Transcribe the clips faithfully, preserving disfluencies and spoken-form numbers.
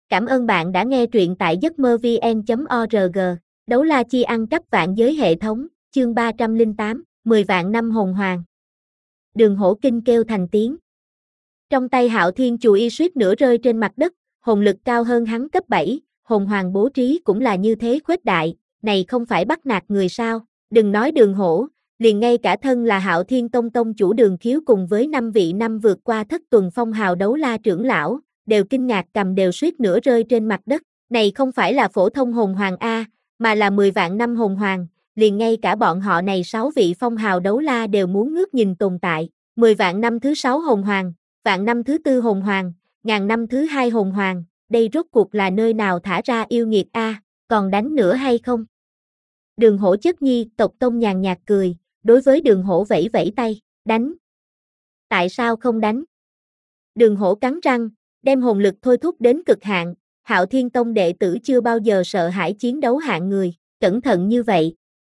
Cảm ơn bạn đã nghe truyện tại giấc mơ vn chấm org. Đấu la chi ăn cắp vạn giới hệ thống, chương ba trăm lẻ tám, mười vạn năm hồn hoàng. Đường Hổ kinh kêu thành tiếng. Trong tay Hạo Thiên chùy y suýt nữa rơi trên mặt đất, hồn lực cao hơn hắn cấp bảy, hồn hoàng bố trí cũng là như thế khuếch đại, này không phải bắt nạt người sao? Đừng nói Đường Hổ, liền ngay cả thân là Hạo Thiên Tông tông chủ Đường Khiếu cùng với năm vị năm vượt qua thất tuần phong hào đấu la trưởng lão, đều kinh ngạc cầm đều suýt nữa rơi trên mặt đất. Này không phải là phổ thông hồn hoàng A, mà là mười vạn năm hồn hoàng, liền ngay cả bọn họ này sáu vị phong hào đấu la đều muốn ngước nhìn tồn tại. mười vạn năm thứ sáu hồn hoàng, vạn năm thứ tư hồn hoàng, ngàn năm thứ hai hồn hoàng, đây rốt cuộc là nơi nào thả ra yêu nghiệt A, còn đánh nữa hay không? Đường Hổ chất nhi, tộc tông nhàn nhạt cười, đối với Đường Hổ vẫy vẫy tay, đánh. Tại sao không đánh? Đường Hổ cắn răng, đem hồn lực thôi thúc đến cực hạn, Hạo Thiên Tông đệ tử chưa bao giờ sợ hãi chiến đấu hạng người, cẩn thận như vậy.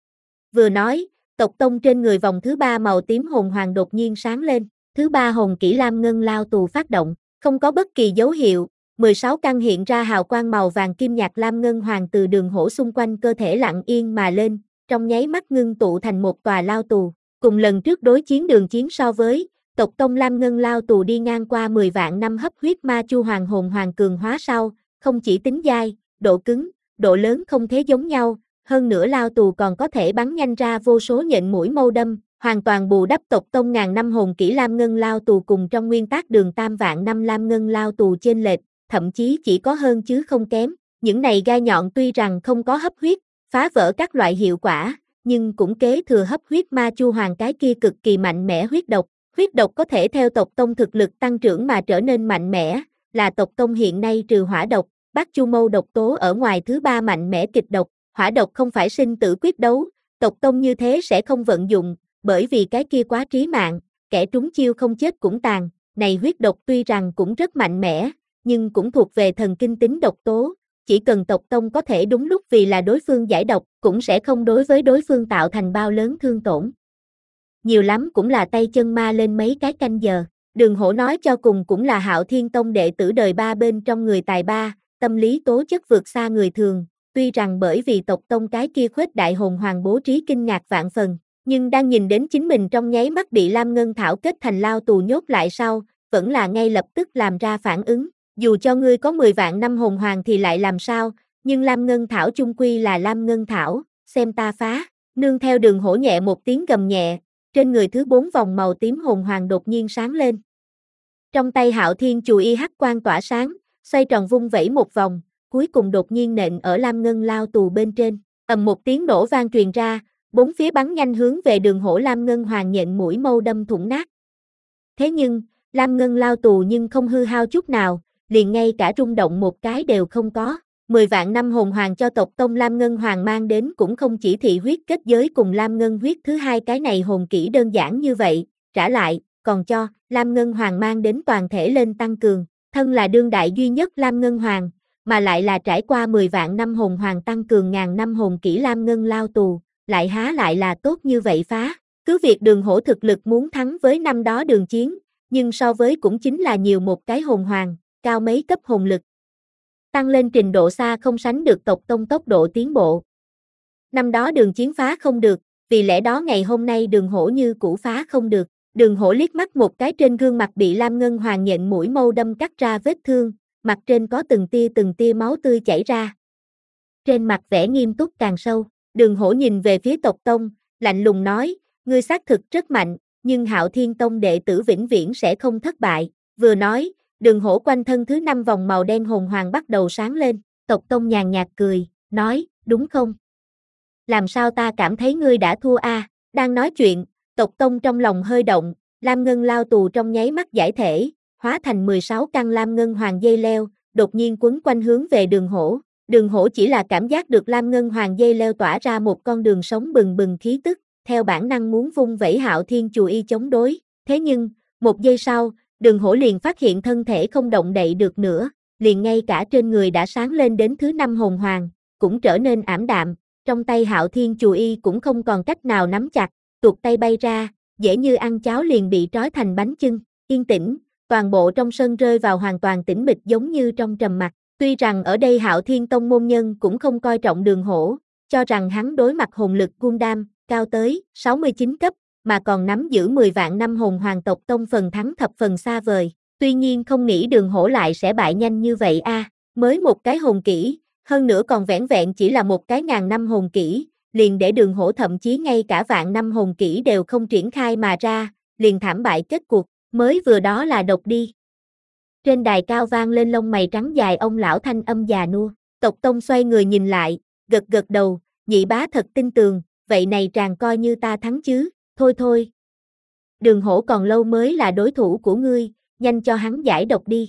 Vừa nói, tộc tông trên người vòng thứ ba màu tím hồn hoàng đột nhiên sáng lên, thứ ba hồn kỹ lam ngân lao tù phát động, không có bất kỳ dấu hiệu, mười sáu căn hiện ra hào quang màu vàng kim nhạt lam ngân hoàng từ Đường Hổ xung quanh cơ thể lặng yên mà lên, trong nháy mắt ngưng tụ thành một tòa lao tù, cùng lần trước đối chiến Đường Chiến so với, tộc tông lam ngân lao tù đi ngang qua mười vạn năm hấp huyết ma chu hoàng hồn hoàng cường hóa sau, không chỉ tính dai, độ cứng, độ lớn không thế giống nhau, hơn nữa lao tù còn có thể bắn nhanh ra vô số nhện mũi mâu đâm, hoàn toàn bù đắp tộc tông ngàn năm hồn kỹ lam ngân lao tù cùng trong nguyên tắc Đường tam vạn năm lam ngân lao tù chênh lệch, thậm chí chỉ có hơn chứ không kém. Những này gai nhọn tuy rằng không có hấp huyết, phá vỡ các loại hiệu quả, nhưng cũng kế thừa hấp huyết ma chu hoàng cái kia cực kỳ mạnh mẽ huyết độc. Huyết độc có thể theo tộc tông thực lực tăng trưởng mà trở nên mạnh mẽ, là tộc tông hiện nay trừ hỏa độc, bát chu mâu độc tố ở ngoài thứ ba mạnh mẽ kịch độc. Hỏa độc không phải sinh tử quyết đấu, tộc tông như thế sẽ không vận dụng, bởi vì cái kia quá trí mạng, kẻ trúng chiêu không chết cũng tàn. Này huyết độc tuy rằng cũng rất mạnh mẽ, nhưng cũng thuộc về thần kinh tính độc tố, chỉ cần tộc tông có thể đúng lúc vì là đối phương giải độc, cũng sẽ không đối với đối phương tạo thành bao lớn thương tổn. Nhiều lắm cũng là tay chân ma lên mấy cái canh giờ. Đường Hổ nói cho cùng cũng là Hạo Thiên Tông đệ tử đời ba bên trong người tài ba, tâm lý tố chất vượt xa người thường, tuy rằng bởi vì tộc tông cái kia khuếch đại hồn hoàng bố trí kinh ngạc vạn phần, nhưng đang nhìn đến chính mình trong nháy mắt bị Lam Ngân Thảo kết thành lao tù nhốt lại sau, vẫn là ngay lập tức làm ra phản ứng. Dù cho ngươi có mười vạn năm hồn hoàng thì lại làm sao, nhưng Lam Ngân Thảo chung quy là Lam Ngân Thảo, xem ta phá. Nương theo Đường Hổ nhẹ một tiếng gầm nhẹ, trên người thứ bốn vòng màu tím hồn hoàng đột nhiên sáng lên. Trong tay Hạo Thiên chùy y hắc quang tỏa sáng, xoay tròn vung vẩy một vòng, cuối cùng đột nhiên nện ở Lam Ngân lao tù bên trên. Ầm một tiếng nổ vang truyền ra, bốn phía bắn nhanh hướng về Đường Hổ Lam Ngân hoàng nhện mũi mâu đâm thủng nát. Thế nhưng, Lam Ngân lao tù nhưng không hư hao chút nào, liền ngay cả rung động một cái đều không có. Mười vạn năm hồn hoàng cho tộc tông Lam Ngân Hoàng mang đến cũng không chỉ thị huyết kết giới cùng Lam Ngân huyết thứ hai cái này hồn kỹ đơn giản như vậy, trả lại, còn cho Lam Ngân Hoàng mang đến toàn thể lên tăng cường, thân là đương đại duy nhất Lam Ngân Hoàng, mà lại là trải qua mười vạn năm hồn hoàng tăng cường ngàn năm hồn kỹ Lam Ngân lao tù, lại há lại là tốt như vậy phá. Cứ việc Đường Hổ thực lực muốn thắng với năm đó Đường Chiến, nhưng so với cũng chính là nhiều một cái hồn hoàng, cao mấy cấp hồn lực. Tăng lên trình độ xa không sánh được tộc tông tốc độ tiến bộ. Năm đó Đường Chiến phá không được, vì lẽ đó ngày hôm nay Đường Hổ như cũ phá không được. Đường Hổ liếc mắt một cái trên gương mặt bị Lam Ngân Hoàng nhện mũi mâu đâm cắt ra vết thương, mặt trên có từng tia từng tia máu tươi chảy ra. Trên mặt vẻ nghiêm túc càng sâu, Đường Hổ nhìn về phía tộc tông, lạnh lùng nói, ngươi xác thực rất mạnh, nhưng Hạo Thiên Tông đệ tử vĩnh viễn sẽ không thất bại. Vừa nói, Đường Hổ quanh thân thứ năm vòng màu đen hồn hoàng bắt đầu sáng lên, tộc tông nhàn nhạt cười, nói, đúng không? Làm sao ta cảm thấy ngươi đã thua a? À? Đang nói chuyện, tộc tông trong lòng hơi động, Lam Ngân lao tù trong nháy mắt giải thể, hóa thành mười sáu căn Lam Ngân hoàng dây leo, đột nhiên quấn quanh hướng về Đường Hổ. Đường Hổ chỉ là cảm giác được Lam Ngân hoàng dây leo tỏa ra một con đường sống bừng bừng khí tức, theo bản năng muốn vung vẩy Hạo Thiên chùy y chống đối, thế nhưng, một giây sau, Đường Hổ liền phát hiện thân thể không động đậy được nữa, liền ngay cả trên người đã sáng lên đến thứ năm hồn hoàng, cũng trở nên ảm đạm, trong tay Hạo Thiên chùy y cũng không còn cách nào nắm chặt, tuột tay bay ra, dễ như ăn cháo liền bị trói thành bánh chưng, yên tĩnh, toàn bộ trong sân rơi vào hoàn toàn tĩnh mịch giống như trong trầm mặc. Tuy rằng ở đây Hạo Thiên Tông môn nhân cũng không coi trọng Đường Hổ, cho rằng hắn đối mặt hồn lực Gundam, cao tới sáu mươi chín cấp, mà còn nắm giữ mười vạn năm hồn hoàng tộc tông phần thắng thập phần xa vời. Tuy nhiên không nghĩ Đường Hổ lại sẽ bại nhanh như vậy a, à, mới một cái hồn kỹ, hơn nữa còn vẻn vẹn chỉ là một cái ngàn năm hồn kỹ, liền để Đường Hổ thậm chí ngay cả vạn năm hồn kỹ đều không triển khai mà ra, liền thảm bại kết cuộc, mới vừa đó là độc đi. Trên đài cao vang lên lông mày trắng dài ông lão thanh âm già nua, Tộc Tông xoay người nhìn lại, gật gật đầu, nhị bá thật tin tường, vậy này tràng coi như ta thắng chứ, thôi thôi. Đường Hổ còn lâu mới là đối thủ của ngươi, nhanh cho hắn giải độc đi.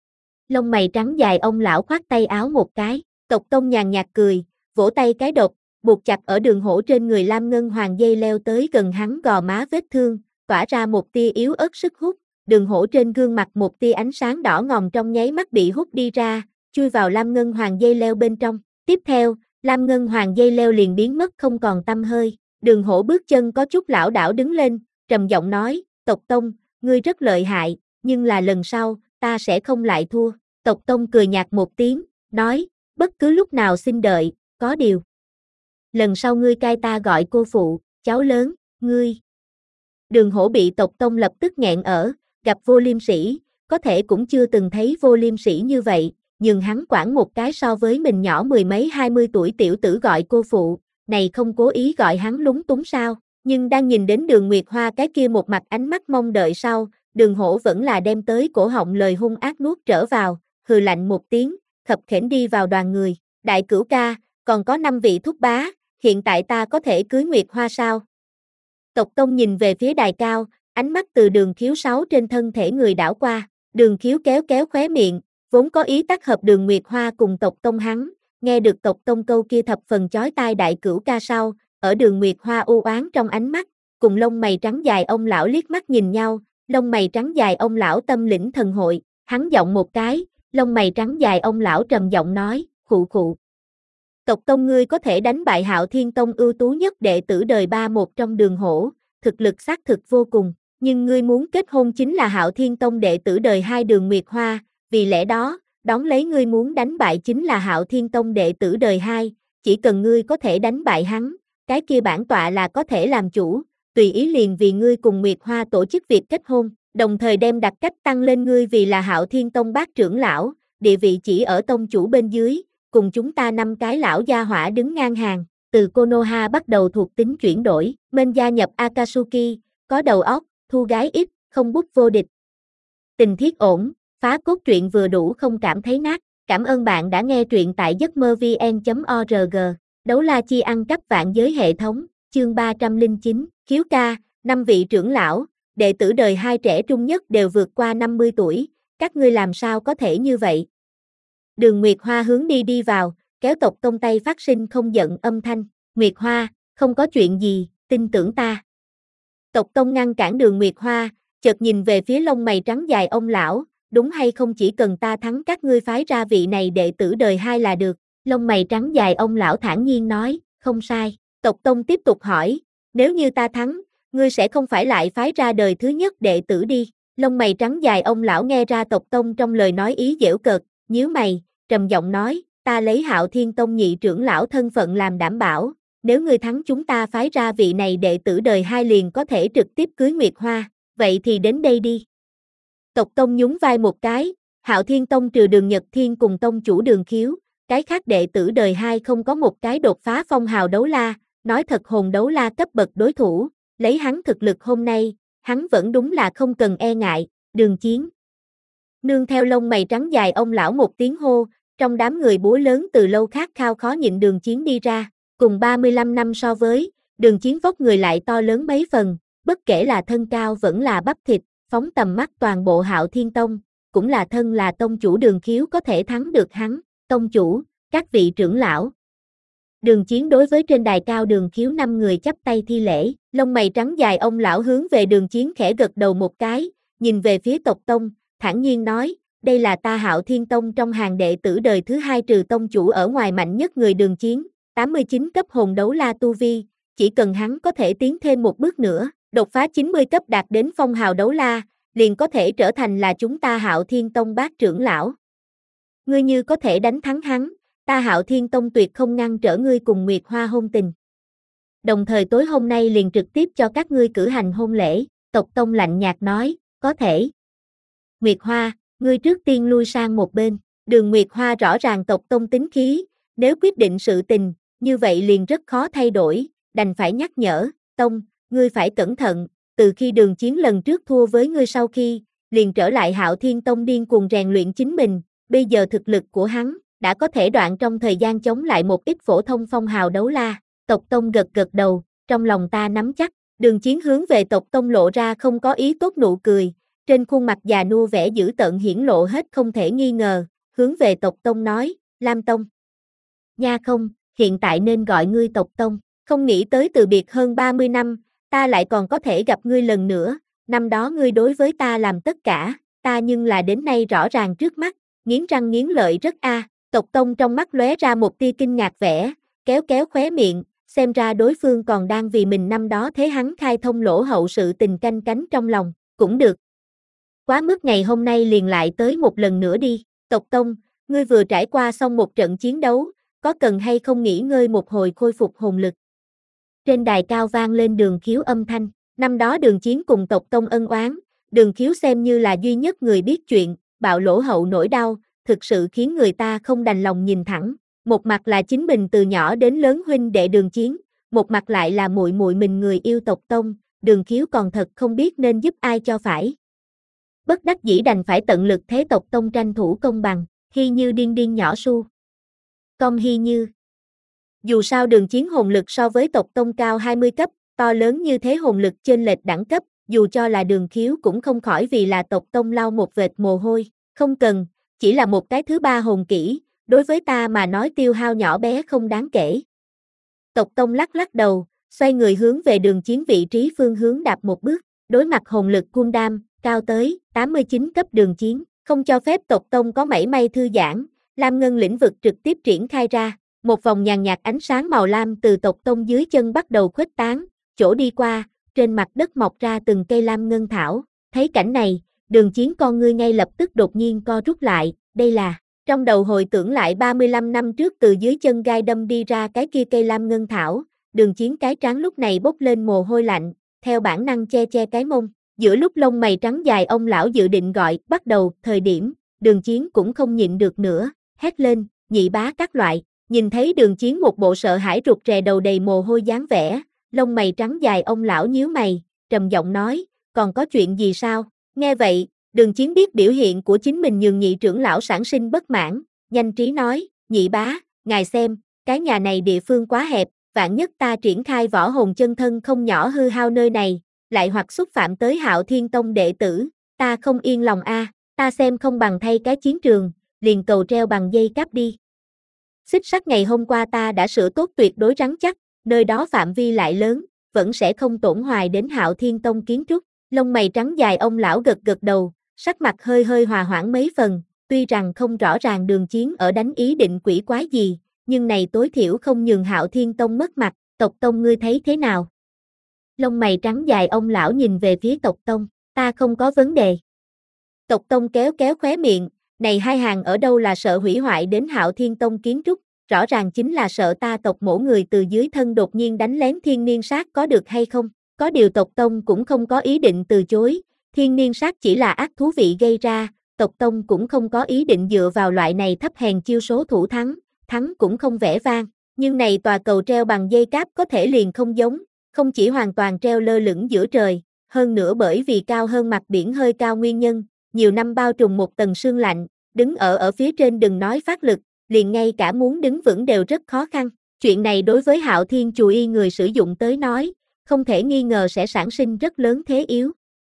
Lông mày trắng dài ông lão khoát tay áo một cái, Tộc Tông nhàn nhạt cười, vỗ tay cái độc, buộc chặt ở Đường Hổ trên người lam ngân hoàng dây leo tới gần hắn gò má vết thương, tỏa ra một tia yếu ớt sức hút. Đường Hổ trên gương mặt một tia ánh sáng đỏ ngòm trong nháy mắt bị hút đi ra, chui vào lam ngân hoàng dây leo bên trong. Tiếp theo, lam ngân hoàng dây leo liền biến mất không còn tăm hơi. Đường Hổ bước chân có chút lảo đảo đứng lên, trầm giọng nói, Tộc Tông, ngươi rất lợi hại, nhưng là lần sau, ta sẽ không lại thua. Tộc Tông cười nhạt một tiếng, nói, bất cứ lúc nào xin đợi, có điều. Lần sau ngươi cai ta gọi cô phụ, cháu lớn, ngươi. Đường Hổ bị Tộc Tông lập tức nghẹn ở, gặp Vô Liêm Sĩ, có thể cũng chưa từng thấy Vô Liêm Sĩ như vậy, nhưng hắn quản một cái so với mình nhỏ mười mấy hai mươi tuổi tiểu tử gọi cô phụ, này không cố ý gọi hắn lúng túng sao, nhưng đang nhìn đến Đường Nguyệt Hoa cái kia một mặt ánh mắt mong đợi sau, Đường Hổ vẫn là đem tới cổ họng lời hung ác nuốt trở vào, hừ lạnh một tiếng, khập khểnh đi vào đoàn người, đại cửu ca, còn có năm vị thúc bá, hiện tại ta có thể cưới Nguyệt Hoa sao? Tộc Tông nhìn về phía đài cao, ánh mắt từ Đường Khiếu sáu trên thân thể người đảo qua, Đường Khiếu kéo kéo khóe miệng, vốn có ý tác hợp Đường Nguyệt Hoa cùng Tộc Tông hắn, nghe được Tộc Tông câu kia thập phần chói tai đại cửu ca sau, ở Đường Nguyệt Hoa u oán trong ánh mắt, cùng lông mày trắng dài ông lão liếc mắt nhìn nhau, lông mày trắng dài ông lão tâm lĩnh thần hội, hắn giọng một cái, lông mày trắng dài ông lão trầm giọng nói, khụ khụ. Tộc Tông ngươi có thể đánh bại Hạo Thiên Tông ưu tú nhất đệ tử đời ba một trong Đường Hổ, thực lực xác thực vô cùng, nhưng ngươi muốn kết hôn chính là Hạo Thiên Tông đệ tử đời hai Đường Nguyệt Hoa, vì lẽ đó, đón lấy ngươi muốn đánh bại chính là Hạo Thiên Tông đệ tử đời hai, chỉ cần ngươi có thể đánh bại hắn, cái kia bản tọa là có thể làm chủ, tùy ý liền vì ngươi cùng Nguyệt Hoa tổ chức việc kết hôn, đồng thời đem đặt cách tăng lên ngươi vì là Hạo Thiên Tông bát trưởng lão, địa vị chỉ ở tông chủ bên dưới, cùng chúng ta năm cái lão gia hỏa đứng ngang hàng, từ Konoha bắt đầu thuộc tính chuyển đổi, men gia nhập Akatsuki, có đầu óc, thu gái ít, không bút vô địch. Tình thiết ổn, phá cốt truyện vừa đủ không cảm thấy nát, cảm ơn bạn đã nghe truyện tại giấc mơ vn chấm org, đấu la chi ăn cắp vạn giới hệ thống, chương ba trăm lẻ chín, khiếu ca, năm vị trưởng lão, đệ tử đời hai trẻ trung nhất đều vượt qua năm mươi tuổi, các ngươi làm sao có thể như vậy? Đường Nguyệt Hoa hướng đi đi vào, kéo Tộc Tông tay phát sinh không giận âm thanh, Nguyệt Hoa, không có chuyện gì, tin tưởng ta. Tộc Tông ngăn cản Đường Nguyệt Hoa, chợt nhìn về phía lông mày trắng dài ông lão, đúng hay không chỉ cần ta thắng các ngươi phái ra vị này đệ tử đời hai là được, lông mày trắng dài ông lão thản nhiên nói, không sai, Tộc Tông tiếp tục hỏi, nếu như ta thắng, ngươi sẽ không phải lại phái ra đời thứ nhất đệ tử đi, lông mày trắng dài ông lão nghe ra Tộc Tông trong lời nói ý giễu cợt, nhíu mày, trầm giọng nói, ta lấy Hạo Thiên Tông nhị trưởng lão thân phận làm đảm bảo, nếu ngươi thắng chúng ta phái ra vị này đệ tử đời hai liền có thể trực tiếp cưới Nguyệt Hoa, vậy thì đến đây đi. Tộc Tông nhún vai một cái, Hạo Thiên Tông trừ Đường Nhật Thiên cùng tông chủ Đường Khiếu, cái khác đệ tử đời hai không có một cái đột phá phong hào đấu la, nói thật hồn đấu la cấp bậc đối thủ, lấy hắn thực lực hôm nay, hắn vẫn đúng là không cần e ngại, Đường Chiến. Nương theo lông mày trắng dài ông lão một tiếng hô, trong đám người búa lớn từ lâu khát khao khó nhịn Đường Chiến đi ra, cùng ba mươi lăm năm so với, Đường Chiến vóc người lại to lớn mấy phần, bất kể là thân cao vẫn là bắp thịt, phóng tầm mắt toàn bộ Hạo Thiên Tông, cũng là thân là tông chủ Đường Khiếu có thể thắng được hắn, tông chủ, các vị trưởng lão. Đường Chiến đối với trên đài cao Đường Khiếu năm người chắp tay thi lễ, lông mày trắng dài ông lão hướng về Đường Chiến khẽ gật đầu một cái, nhìn về phía Tộc Tông, thản nhiên nói, đây là ta Hạo Thiên Tông trong hàng đệ tử đời thứ hai trừ tông chủ ở ngoài mạnh nhất người Đường Chiến, tám mươi chín cấp hồn đấu la tu vi, chỉ cần hắn có thể tiến thêm một bước nữa, đột phá chín mươi cấp đạt đến phong hào đấu la, liền có thể trở thành là chúng ta Hạo Thiên Tông bát trưởng lão. ngươi như có thể đánh thắng hắn, ta Hạo Thiên Tông tuyệt không ngăn trở ngươi cùng Nguyệt Hoa hôn tình. Đồng thời tối hôm nay liền trực tiếp cho các ngươi cử hành hôn lễ, tộc tông lạnh nhạt nói, có thể. Nguyệt Hoa, ngươi trước tiên lui sang một bên, Đường Nguyệt Hoa rõ ràng tộc tông tính khí, nếu quyết định sự tình, như vậy liền rất khó thay đổi, đành phải nhắc nhở, tông, ngươi phải cẩn thận, từ khi Đường Chiến lần trước thua với ngươi sau khi, liền trở lại Hạo Thiên Tông điên cuồng rèn luyện chính mình, bây giờ thực lực của hắn, đã có thể đoạn trong thời gian chống lại một ít phổ thông phong hào đấu la, tộc tông gật gật đầu, trong lòng ta nắm chắc, Đường Chiến hướng về tộc tông lộ ra không có ý tốt nụ cười, trên khuôn mặt già nua vẻ dữ tợn hiển lộ hết không thể nghi ngờ, hướng về tộc tông nói, Lam Tông. Nha không, hiện tại nên gọi ngươi tộc tông, không nghĩ tới từ biệt hơn ba mươi năm, ta lại còn có thể gặp ngươi lần nữa, năm đó ngươi đối với ta làm tất cả, ta nhưng là đến nay rõ ràng trước mắt, nghiến răng nghiến lợi rất a. Tộc tông trong mắt lóe ra một tia kinh ngạc vẻ, kéo kéo khóe miệng, xem ra đối phương còn đang vì mình năm đó thế hắn khai thông lỗ hậu sự tình canh cánh trong lòng, cũng được. Quá mức ngày hôm nay liền lại tới một lần nữa đi, tộc tông, ngươi vừa trải qua xong một trận chiến đấu, có cần hay không nghỉ ngơi một hồi khôi phục hồn lực. Trên đài cao vang lên Đường Khiếu âm thanh, năm đó Đường Chiến cùng tộc tông ân oán, Đường Khiếu xem như là duy nhất người biết chuyện, bạo lỗ hậu nỗi đau, thực sự khiến người ta không đành lòng nhìn thẳng, một mặt là chính mình từ nhỏ đến lớn huynh đệ Đường Chiến, một mặt lại là muội muội mình người yêu tộc tông, Đường Khiếu còn thật không biết nên giúp ai cho phải. Bất đắc dĩ đành phải tận lực thế tộc tông tranh thủ công bằng, Hy Như điên điên nhỏ su. Công Hy Như. Dù sao Đường Chiến hồn lực so với tộc tông cao hai mươi cấp, to lớn như thế hồn lực chênh lệch đẳng cấp, dù cho là Đường Khiếu cũng không khỏi vì là tộc tông lau một vệt mồ hôi, không cần, chỉ là một cái thứ ba hồn kỹ, đối với ta mà nói tiêu hao nhỏ bé không đáng kể. Tộc tông lắc lắc đầu, xoay người hướng về Đường Chiến vị trí phương hướng đạp một bước, đối mặt hồn lực Gundam, cao tới tám mươi chín cấp Đường Chiến, không cho phép tộc tông có mảy may thư giãn, Lam Ngân lĩnh vực trực tiếp triển khai ra, một vòng nhàn nhạt ánh sáng màu lam từ tộc tông dưới chân bắt đầu khuếch tán, chỗ đi qua, trên mặt đất mọc ra từng cây lam ngân thảo, thấy cảnh này, Đường Chiến con ngươi ngay lập tức đột nhiên co rút lại, đây là, trong đầu hồi tưởng lại ba mươi lăm năm trước từ dưới chân gai đâm đi ra cái kia cây lam ngân thảo, Đường Chiến cái trán lúc này bốc lên mồ hôi lạnh, theo bản năng che che cái mông, giữa lúc lông mày trắng dài ông lão dự định gọi, bắt đầu, thời điểm, Đường Chiến cũng không nhịn được nữa, hét lên, nhị bá các loại, nhìn thấy Đường Chiến một bộ sợ hãi rụt rè đầu đầy mồ hôi dáng vẻ, lông mày trắng dài ông lão nhíu mày, trầm giọng nói, còn có chuyện gì sao, nghe vậy, Đường Chiến biết biểu hiện của chính mình nhường nhị trưởng lão sản sinh bất mãn, nhanh trí nói, nhị bá, ngài xem, cái nhà này địa phương quá hẹp, vạn nhất ta triển khai võ hồn chân thân không nhỏ hư hao nơi này, lại hoặc xúc phạm tới Hạo Thiên Tông đệ tử, ta không yên lòng a, ta xem không bằng thay cái chiến trường, liền cầu treo bằng dây cáp đi. Xích sắt ngày hôm qua ta đã sửa tốt tuyệt đối rắn chắc, nơi đó phạm vi lại lớn, vẫn sẽ không tổn hoài đến Hạo Thiên Tông kiến trúc, lông mày trắng dài ông lão gật gật đầu, sắc mặt hơi hơi hòa hoãn mấy phần, tuy rằng không rõ ràng Đường Chiến ở đánh ý định quỷ quái gì, nhưng này tối thiểu không nhường Hạo Thiên Tông mất mặt, tộc tông ngươi thấy thế nào? Lông mày trắng dài ông lão nhìn về phía tộc tông, ta không có vấn đề. Tộc tông kéo kéo khóe miệng, này hai hàng ở đâu là sợ hủy hoại đến Hạo Thiên Tông kiến trúc, rõ ràng chính là sợ ta tộc mổ người từ dưới thân đột nhiên đánh lén thiên niên sát có được hay không, có điều tộc tông cũng không có ý định từ chối, thiên niên sát chỉ là ác thú vị gây ra, tộc tông cũng không có ý định dựa vào loại này thấp hèn chiêu số thủ thắng, thắng cũng không vẻ vang, nhưng này tòa cầu treo bằng dây cáp có thể liền không giống, không chỉ hoàn toàn treo lơ lửng giữa trời, hơn nữa bởi vì cao hơn mặt biển hơi cao nguyên nhân, nhiều năm bao trùm một tầng sương lạnh, đứng ở ở phía trên đừng nói phát lực, liền ngay cả muốn đứng vững đều rất khó khăn. Chuyện này đối với Hạo Thiên Chù Y người sử dụng tới nói, không thể nghi ngờ sẽ sản sinh rất lớn thế yếu.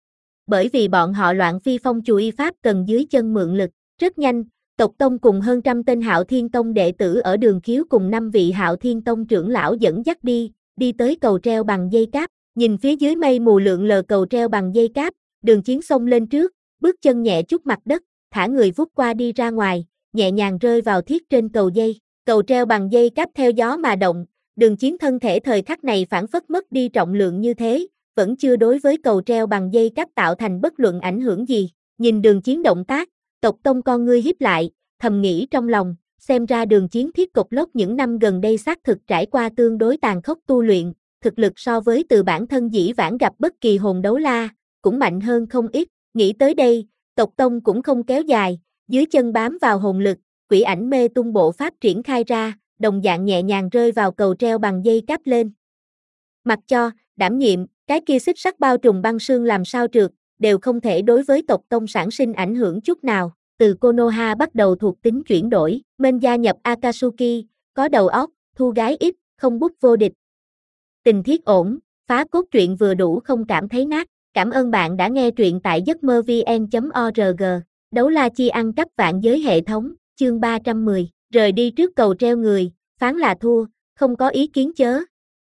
Bởi vì bọn họ loạn phi phong Chù Y pháp cần dưới chân mượn lực, rất nhanh, tộc tông cùng hơn trăm tên Hạo Thiên Tông đệ tử ở Đường Khiếu cùng năm vị Hạo Thiên Tông trưởng lão dẫn dắt đi, đi tới cầu treo bằng dây cáp, nhìn phía dưới mây mù lượn lờ cầu treo bằng dây cáp, Đường Chiến xông lên trước, bước chân nhẹ chút mặt đất, thả người vút qua đi ra ngoài, nhẹ nhàng rơi vào thiết trên cầu dây, cầu treo bằng dây cáp theo gió mà động, Đường Chiến thân thể thời khắc này phản phất mất đi trọng lượng như thế, vẫn chưa đối với cầu treo bằng dây cáp tạo thành bất luận ảnh hưởng gì, nhìn Đường Chiến động tác, tộc tông con ngươi híp lại, thầm nghĩ trong lòng, xem ra Đường Chiến thiết cục lốc những năm gần đây xác thực trải qua tương đối tàn khốc tu luyện, thực lực so với từ bản thân dĩ vãng gặp bất kỳ hồn đấu la, cũng mạnh hơn không ít, nghĩ tới đây, tộc tông cũng không kéo dài, dưới chân bám vào hồn lực, quỷ ảnh mê tung bộ pháp triển khai ra, đồng dạng nhẹ nhàng rơi vào cầu treo bằng dây cáp lên. Mặc cho, đảm nhiệm, cái kia xích sắt bao trùm băng sương làm sao trượt, đều không thể đối với tộc tông sản sinh ảnh hưởng chút nào. Từ Konoha bắt đầu thuộc tính chuyển đổi, Men gia nhập Akatsuki, có đầu óc, thu gái ít, không bút vô địch. Tình thiết ổn, phá cốt truyện vừa đủ không cảm thấy nát. Cảm ơn bạn đã nghe truyện tại giấc mơ vn chấm org. Đấu la chi ăn cắp vạn giới hệ thống, chương ba trăm mười, rời đi trước cầu treo người, phán là thua, không có ý kiến chớ.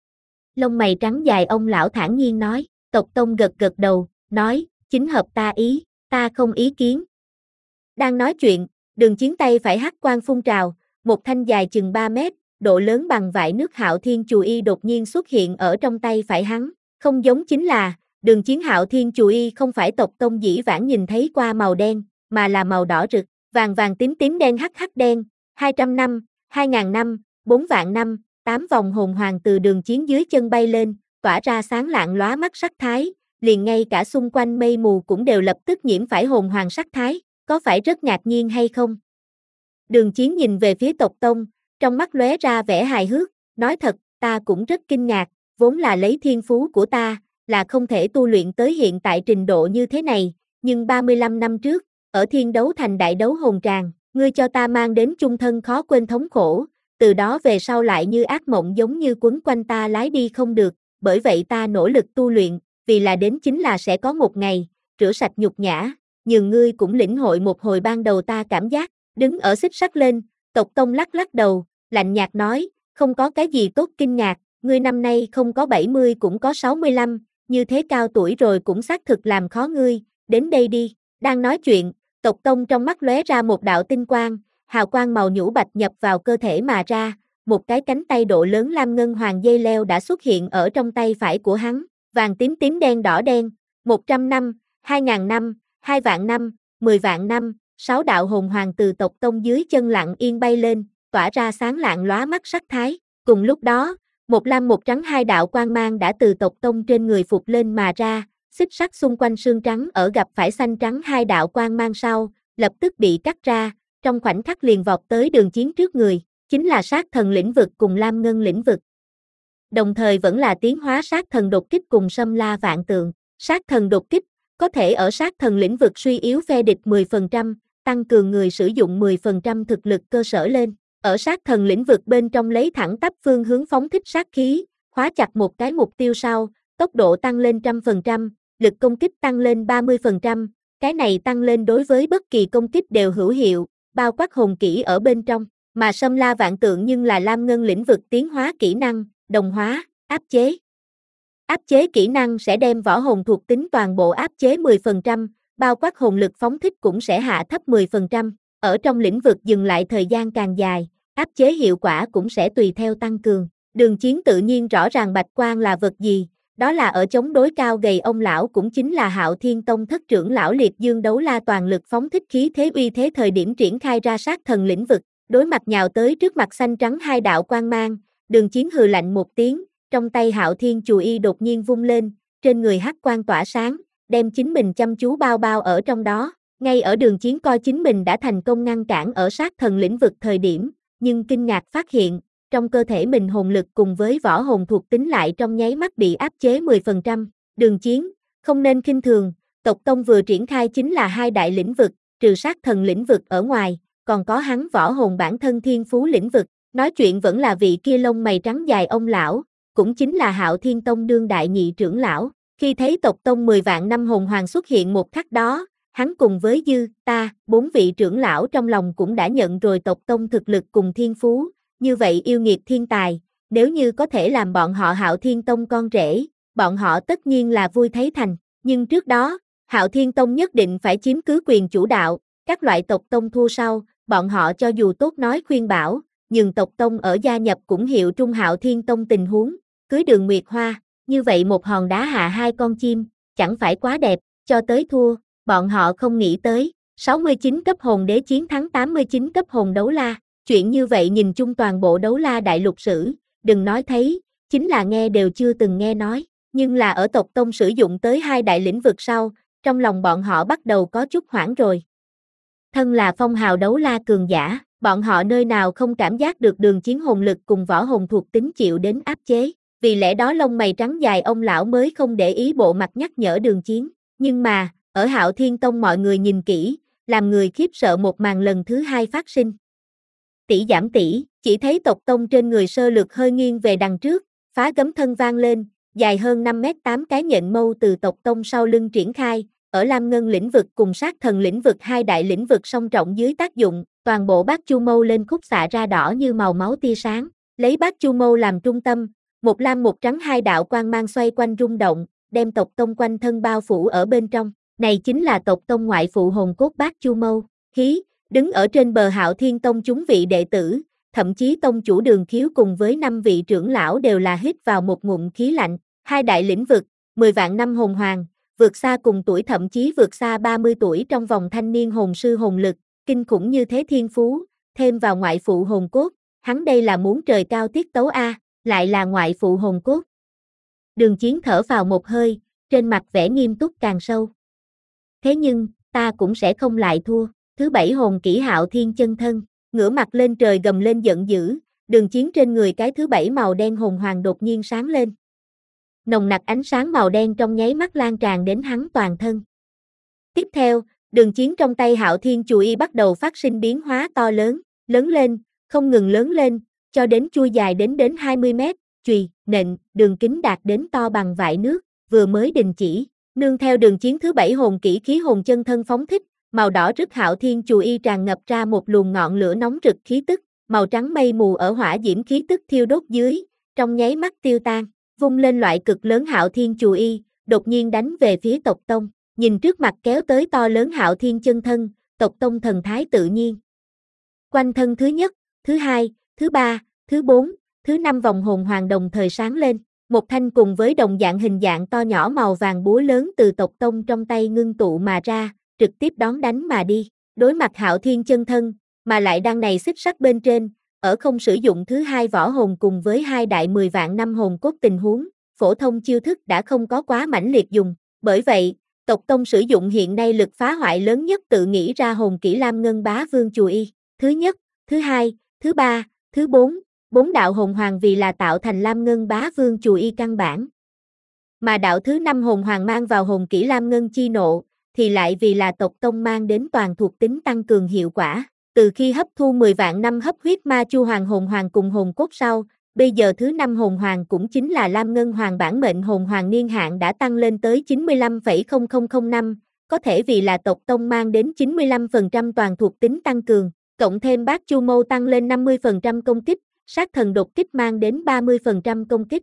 Lông mày trắng dài ông lão thản nhiên nói, tộc tông gật gật đầu, nói, chính hợp ta ý, ta không ý kiến. Đang nói chuyện, Đường Chiến tay phải hắc quang phun trào, một thanh dài chừng ba mét, độ lớn bằng vải nước Hạo Thiên Chù Y đột nhiên xuất hiện ở trong tay phải hắn, không giống chính là, Đường Chiến Hạo Thiên Chù Y không phải tộc tông dĩ vãng nhìn thấy qua màu đen, mà là màu đỏ rực, vàng vàng tím tím đen hắc hắc đen, hai trăm năm, hai ngàn năm, bốn vạn năm, tám vòng hồn hoàng từ Đường Chiến dưới chân bay lên, tỏa ra sáng lạng lóa mắt sắc thái, liền ngay cả xung quanh mây mù cũng đều lập tức nhiễm phải hồn hoàng sắc thái, có phải rất ngạc nhiên hay không? Đường Chiến nhìn về phía tộc tông, trong mắt lóe ra vẻ hài hước, nói thật, ta cũng rất kinh ngạc, vốn là lấy thiên phú của ta, là không thể tu luyện tới hiện tại trình độ như thế này, nhưng ba mươi lăm năm trước, ở Thiên Đấu Thành đại đấu hồn tràng, ngươi cho ta mang đến chung thân khó quên thống khổ, từ đó về sau lại như ác mộng giống như quấn quanh ta lái đi không được, bởi vậy ta nỗ lực tu luyện, vì là đến chính là sẽ có một ngày, rửa sạch nhục nhã, nhường ngươi cũng lĩnh hội một hồi ban đầu ta cảm giác, đứng ở xích sắt lên, tộc tông lắc lắc đầu, lạnh nhạt nói, không có cái gì tốt kinh ngạc, ngươi năm nay không có bảy mươi cũng có sáu mươi lăm, như thế cao tuổi rồi cũng xác thực làm khó ngươi, đến đây đi, đang nói chuyện, tộc tông trong mắt lóe ra một đạo tinh quang, hào quang màu nhũ bạch nhập vào cơ thể mà ra, một cái cánh tay độ lớn lam ngân hoàng dây leo đã xuất hiện ở trong tay phải của hắn, vàng tím tím đen đỏ đen, một trăm năm, hai ngàn năm, hai vạn năm, mười vạn năm, sáu đạo hồn hoàng từ tộc tông dưới chân lặng yên bay lên, tỏa ra sáng lạng lóa mắt sắc thái, cùng lúc đó, một lam một trắng hai đạo quang mang đã từ tộc tông trên người phục lên mà ra, xích sắt xung quanh xương trắng ở gặp phải xanh trắng hai đạo quang mang sau, lập tức bị cắt ra, trong khoảnh khắc liền vọt tới Đường Chiến trước người, chính là sát thần lĩnh vực cùng lam ngân lĩnh vực. Đồng thời vẫn là tiến hóa sát thần đột kích cùng xâm la vạn tượng, sát thần đột kích, có thể ở sát thần lĩnh vực suy yếu phe địch mười phần trăm, tăng cường người sử dụng mười phần trăm thực lực cơ sở lên. Ở sát thần lĩnh vực bên trong lấy thẳng tắp phương hướng phóng thích sát khí, khóa chặt một cái mục tiêu sau, tốc độ tăng lên trăm phần trăm, lực công kích tăng lên ba mươi phần trăm, cái này tăng lên đối với bất kỳ công kích đều hữu hiệu, bao quát hồn kỹ ở bên trong, mà xâm la vạn tượng nhưng là lam ngân lĩnh vực tiến hóa kỹ năng, đồng hóa, áp chế. Áp chế kỹ năng sẽ đem võ hồn thuộc tính toàn bộ áp chế mười phần trăm, bao quát hồn lực phóng thích cũng sẽ hạ thấp mười phần trăm. Ở trong lĩnh vực dừng lại thời gian càng dài, áp chế hiệu quả cũng sẽ tùy theo tăng cường. Đường Chiến tự nhiên rõ ràng bạch quang là vật gì, đó là ở chống đối cao gầy ông lão cũng chính là Hạo Thiên Tông thất trưởng lão Liệt Dương Đấu La toàn lực phóng thích khí thế uy thế thời điểm triển khai ra sát thần lĩnh vực, đối mặt nhào tới trước mặt xanh trắng hai đạo quang mang, Đường Chiến hừ lạnh một tiếng, trong tay Hạo Thiên Chù Y đột nhiên vung lên, trên người hắc quang tỏa sáng, đem chính mình chăm chú bao bao ở trong đó. Ngay ở Đường Chiến coi chính mình đã thành công ngăn cản ở sát thần lĩnh vực thời điểm, nhưng kinh ngạc phát hiện, trong cơ thể mình hồn lực cùng với võ hồn thuộc tính lại trong nháy mắt bị áp chế mười phần trăm. Đường Chiến, không nên khinh thường, tộc tông vừa triển khai chính là hai đại lĩnh vực, trừ sát thần lĩnh vực ở ngoài, còn có hắn võ hồn bản thân thiên phú lĩnh vực. Nói chuyện vẫn là vị kia lông mày trắng dài ông lão, cũng chính là Hạo Thiên Tông đương đại nhị trưởng lão. Khi thấy tộc tông mười vạn năm hồn hoàng xuất hiện một khắc đó, hắn cùng với Dư, ta, bốn vị trưởng lão trong lòng cũng đã nhận rồi tộc tông thực lực cùng thiên phú, như vậy yêu nghiệt thiên tài, nếu như có thể làm bọn họ Hạo Thiên Tông con rể, bọn họ tất nhiên là vui thấy thành, nhưng trước đó, Hạo Thiên Tông nhất định phải chiếm cứ quyền chủ đạo, các loại tộc tông thua sau, bọn họ cho dù tốt nói khuyên bảo, nhưng tộc tông ở gia nhập cũng hiệu trung Hạo Thiên Tông tình huống, cưới Đường Nguyệt Hoa, như vậy một hòn đá hạ hai con chim, chẳng phải quá đẹp, cho tới thua. Bọn họ không nghĩ tới, sáu mươi chín cấp hồn đế chiến thắng tám mươi chín cấp hồn đấu la. Chuyện như vậy nhìn chung toàn bộ đấu la đại lục sử, đừng nói thấy, chính là nghe đều chưa từng nghe nói. Nhưng là ở tộc tông sử dụng tới hai đại lĩnh vực sau, trong lòng bọn họ bắt đầu có chút hoảng rồi. Thân là phong hào đấu la cường giả, bọn họ nơi nào không cảm giác được đường chiến hồn lực cùng võ hồn thuộc tính chịu đến áp chế. Vì lẽ đó lông mày trắng dài ông lão mới không để ý bộ mặt nhắc nhở đường chiến. Nhưng mà, ở Hạo Thiên Tông mọi người nhìn kỹ, làm người khiếp sợ một màn lần thứ hai phát sinh. Tỷ giảm tỷ, chỉ thấy tộc tông trên người sơ lược hơi nghiêng về đằng trước, phá gấm thân vang lên, dài hơn năm mét tám cái nhện mâu từ tộc tông sau lưng triển khai, ở Lam Ngân lĩnh vực cùng sát thần lĩnh vực hai đại lĩnh vực song trọng dưới tác dụng, toàn bộ bát chu mâu lên khúc xạ ra đỏ như màu máu tia sáng, lấy bát chu mâu làm trung tâm, một lam một trắng hai đạo quang mang xoay quanh rung động, đem tộc tông quanh thân bao phủ ở bên trong, này chính là tộc tông ngoại phụ hồn cốt bát chu mâu, khí, đứng ở trên bờ Hạo Thiên Tông chúng vị đệ tử, thậm chí tông chủ Đường Khiếu cùng với năm vị trưởng lão đều là hít vào một ngụm khí lạnh, hai đại lĩnh vực, mười vạn năm hồn hoàng, vượt xa cùng tuổi thậm chí vượt xa ba mươi tuổi trong vòng thanh niên hồn sư hồn lực, kinh khủng như thế thiên phú, thêm vào ngoại phụ hồn cốt, hắn đây là muốn trời cao tiết tấu a, lại là ngoại phụ hồn cốt. Đường Chiến thở vào một hơi, trên mặt vẻ nghiêm túc càng sâu. Thế nhưng, ta cũng sẽ không lại thua. Thứ bảy hồn kỹ Hạo Thiên chân thân, ngửa mặt lên trời gầm lên giận dữ, Đường Chiến trên người cái thứ bảy màu đen hồn hoàng đột nhiên sáng lên. Nồng nặc ánh sáng màu đen trong nháy mắt lan tràn đến hắn toàn thân. Tiếp theo, Đường Chiến trong tay Hạo Thiên chùy y bắt đầu phát sinh biến hóa to lớn, lớn lên, không ngừng lớn lên, cho đến chui dài đến đến hai mươi mét, chùy, nện, đường kính đạt đến to bằng vại nước, vừa mới đình chỉ, nương theo Đường Chiến thứ bảy hồn kỹ khí hồn chân thân phóng thích, màu đỏ rực Hạo Thiên chùy y tràn ngập ra một luồng ngọn lửa nóng rực khí tức, màu trắng mây mù ở hỏa diễm khí tức thiêu đốt dưới, trong nháy mắt tiêu tan, vung lên loại cực lớn Hạo Thiên chùy y, đột nhiên đánh về phía tộc tông, nhìn trước mặt kéo tới to lớn Hạo Thiên chân thân, tộc tông thần thái tự nhiên. Quanh thân thứ nhất, thứ hai, thứ ba, thứ bốn, thứ năm vòng hồn hoàng đồng thời sáng lên, một thanh cùng với đồng dạng hình dạng to nhỏ màu vàng búa lớn từ tộc tông trong tay ngưng tụ mà ra, trực tiếp đón đánh mà đi, đối mặt Hạo Thiên chân thân, mà lại đang này xích sắt bên trên, ở không sử dụng thứ hai võ hồn cùng với hai đại mười vạn năm hồn cốt tình huống, phổ thông chiêu thức đã không có quá mãnh liệt dùng, bởi vậy, tộc tông sử dụng hiện nay lực phá hoại lớn nhất tự nghĩ ra hồn kỹ Lam Ngân Bá Vương chùy y, thứ nhất, thứ hai, thứ ba, thứ bốn, bốn đạo hồn hoàng vì là tạo thành Lam Ngân Bá Vương chùy y căn bản. Mà đạo thứ năm hồn hoàng mang vào hồn kỹ Lam Ngân Chi Nộ, thì lại vì là tộc tông mang đến toàn thuộc tính tăng cường hiệu quả. Từ khi hấp thu mười vạn năm hấp huyết ma chu hoàng hồn hoàng cùng hồn cốt sau, bây giờ thứ năm hồn hoàng cũng chính là Lam Ngân Hoàng bản mệnh hồn hoàng niên hạn đã tăng lên tới chín mươi lăm phẩy không không không năm, có thể vì là tộc tông mang đến chín mươi lăm phần trăm toàn thuộc tính tăng cường, cộng thêm bát chu mâu tăng lên năm mươi phần trăm công kích, sát thần đột kích mang đến ba mươi phần trăm công kích.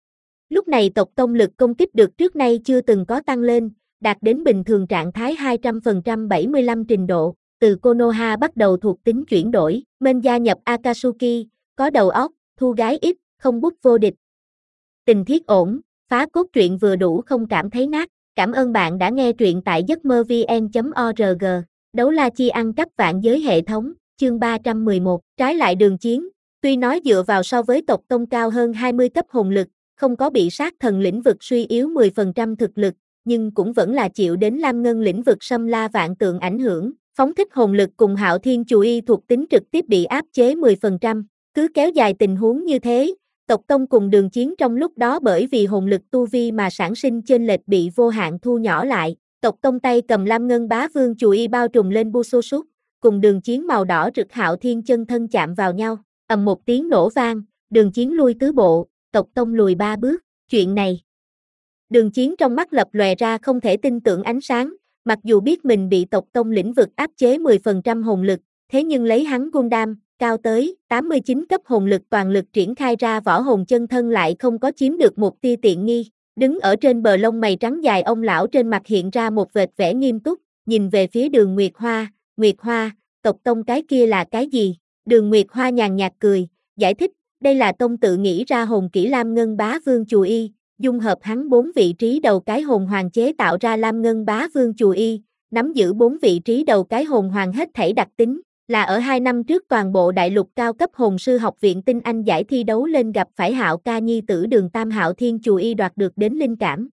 Lúc này tộc tông lực công kích được trước nay chưa từng có tăng lên, đạt đến bình thường trạng thái hai trăm phần trăm bảy mươi lăm trình độ, từ Konoha bắt đầu thuộc tính chuyển đổi, men gia nhập Akatsuki, có đầu óc, thu gái ít, không bút vô địch. Tình thiết ổn, phá cốt truyện vừa đủ không cảm thấy nát, cảm ơn bạn đã nghe truyện tại giấc mơ vn chấm org, đấu la chi ăn cắp vạn giới hệ thống, chương ba trăm mười một, trái lại Đường Chiến, tuy nói dựa vào so với tộc tông cao hơn hai mươi cấp hồn lực, không có bị sát thần lĩnh vực suy yếu mười phần trăm thực lực, nhưng cũng vẫn là chịu đến Lam Ngân lĩnh vực xâm la vạn tượng ảnh hưởng, phóng thích hồn lực cùng Hạo Thiên chùy y thuộc tính trực tiếp bị áp chế mười phần trăm, cứ kéo dài tình huống như thế, tộc tông cùng Đường Chiến trong lúc đó bởi vì hồn lực tu vi mà sản sinh chênh lệch bị vô hạn thu nhỏ lại, tộc tông tay cầm Lam Ngân Bá Vương chùy y bao trùm lên Busosuk, cùng Đường Chiến màu đỏ rực Hạo Thiên chân thân chạm vào nhau, ầm một tiếng nổ vang, Đường Chiến lui tứ bộ, tộc tông lùi ba bước, chuyện này. Đường Chiến trong mắt lập lòe ra không thể tin tưởng ánh sáng, mặc dù biết mình bị tộc tông lĩnh vực áp chế mười phần trăm hồn lực, thế nhưng lấy hắn Gundam, cao tới tám mươi chín cấp hồn lực toàn lực triển khai ra võ hồn chân thân lại không có chiếm được một tia tiện nghi, đứng ở trên bờ lông mày trắng dài ông lão trên mặt hiện ra một vệt vẻ nghiêm túc, nhìn về phía Đường Nguyệt Hoa, Nguyệt Hoa, tộc tông cái kia là cái gì? Đường Nguyệt Hoa nhàn nhạt cười, giải thích, đây là tông tự nghĩ ra hồn kỹ Lam Ngân Bá Vương chùy y, dung hợp hắn bốn vị trí đầu cái hồn hoàng chế tạo ra Lam Ngân Bá Vương chùy y, nắm giữ bốn vị trí đầu cái hồn hoàng hết thảy đặc tính, là ở hai năm trước toàn bộ đại lục cao cấp hồn sư học viện tinh anh giải thi đấu lên gặp phải Hạo ca nhi tử Đường Tam Hạo Thiên Chù Y đoạt được đến linh cảm.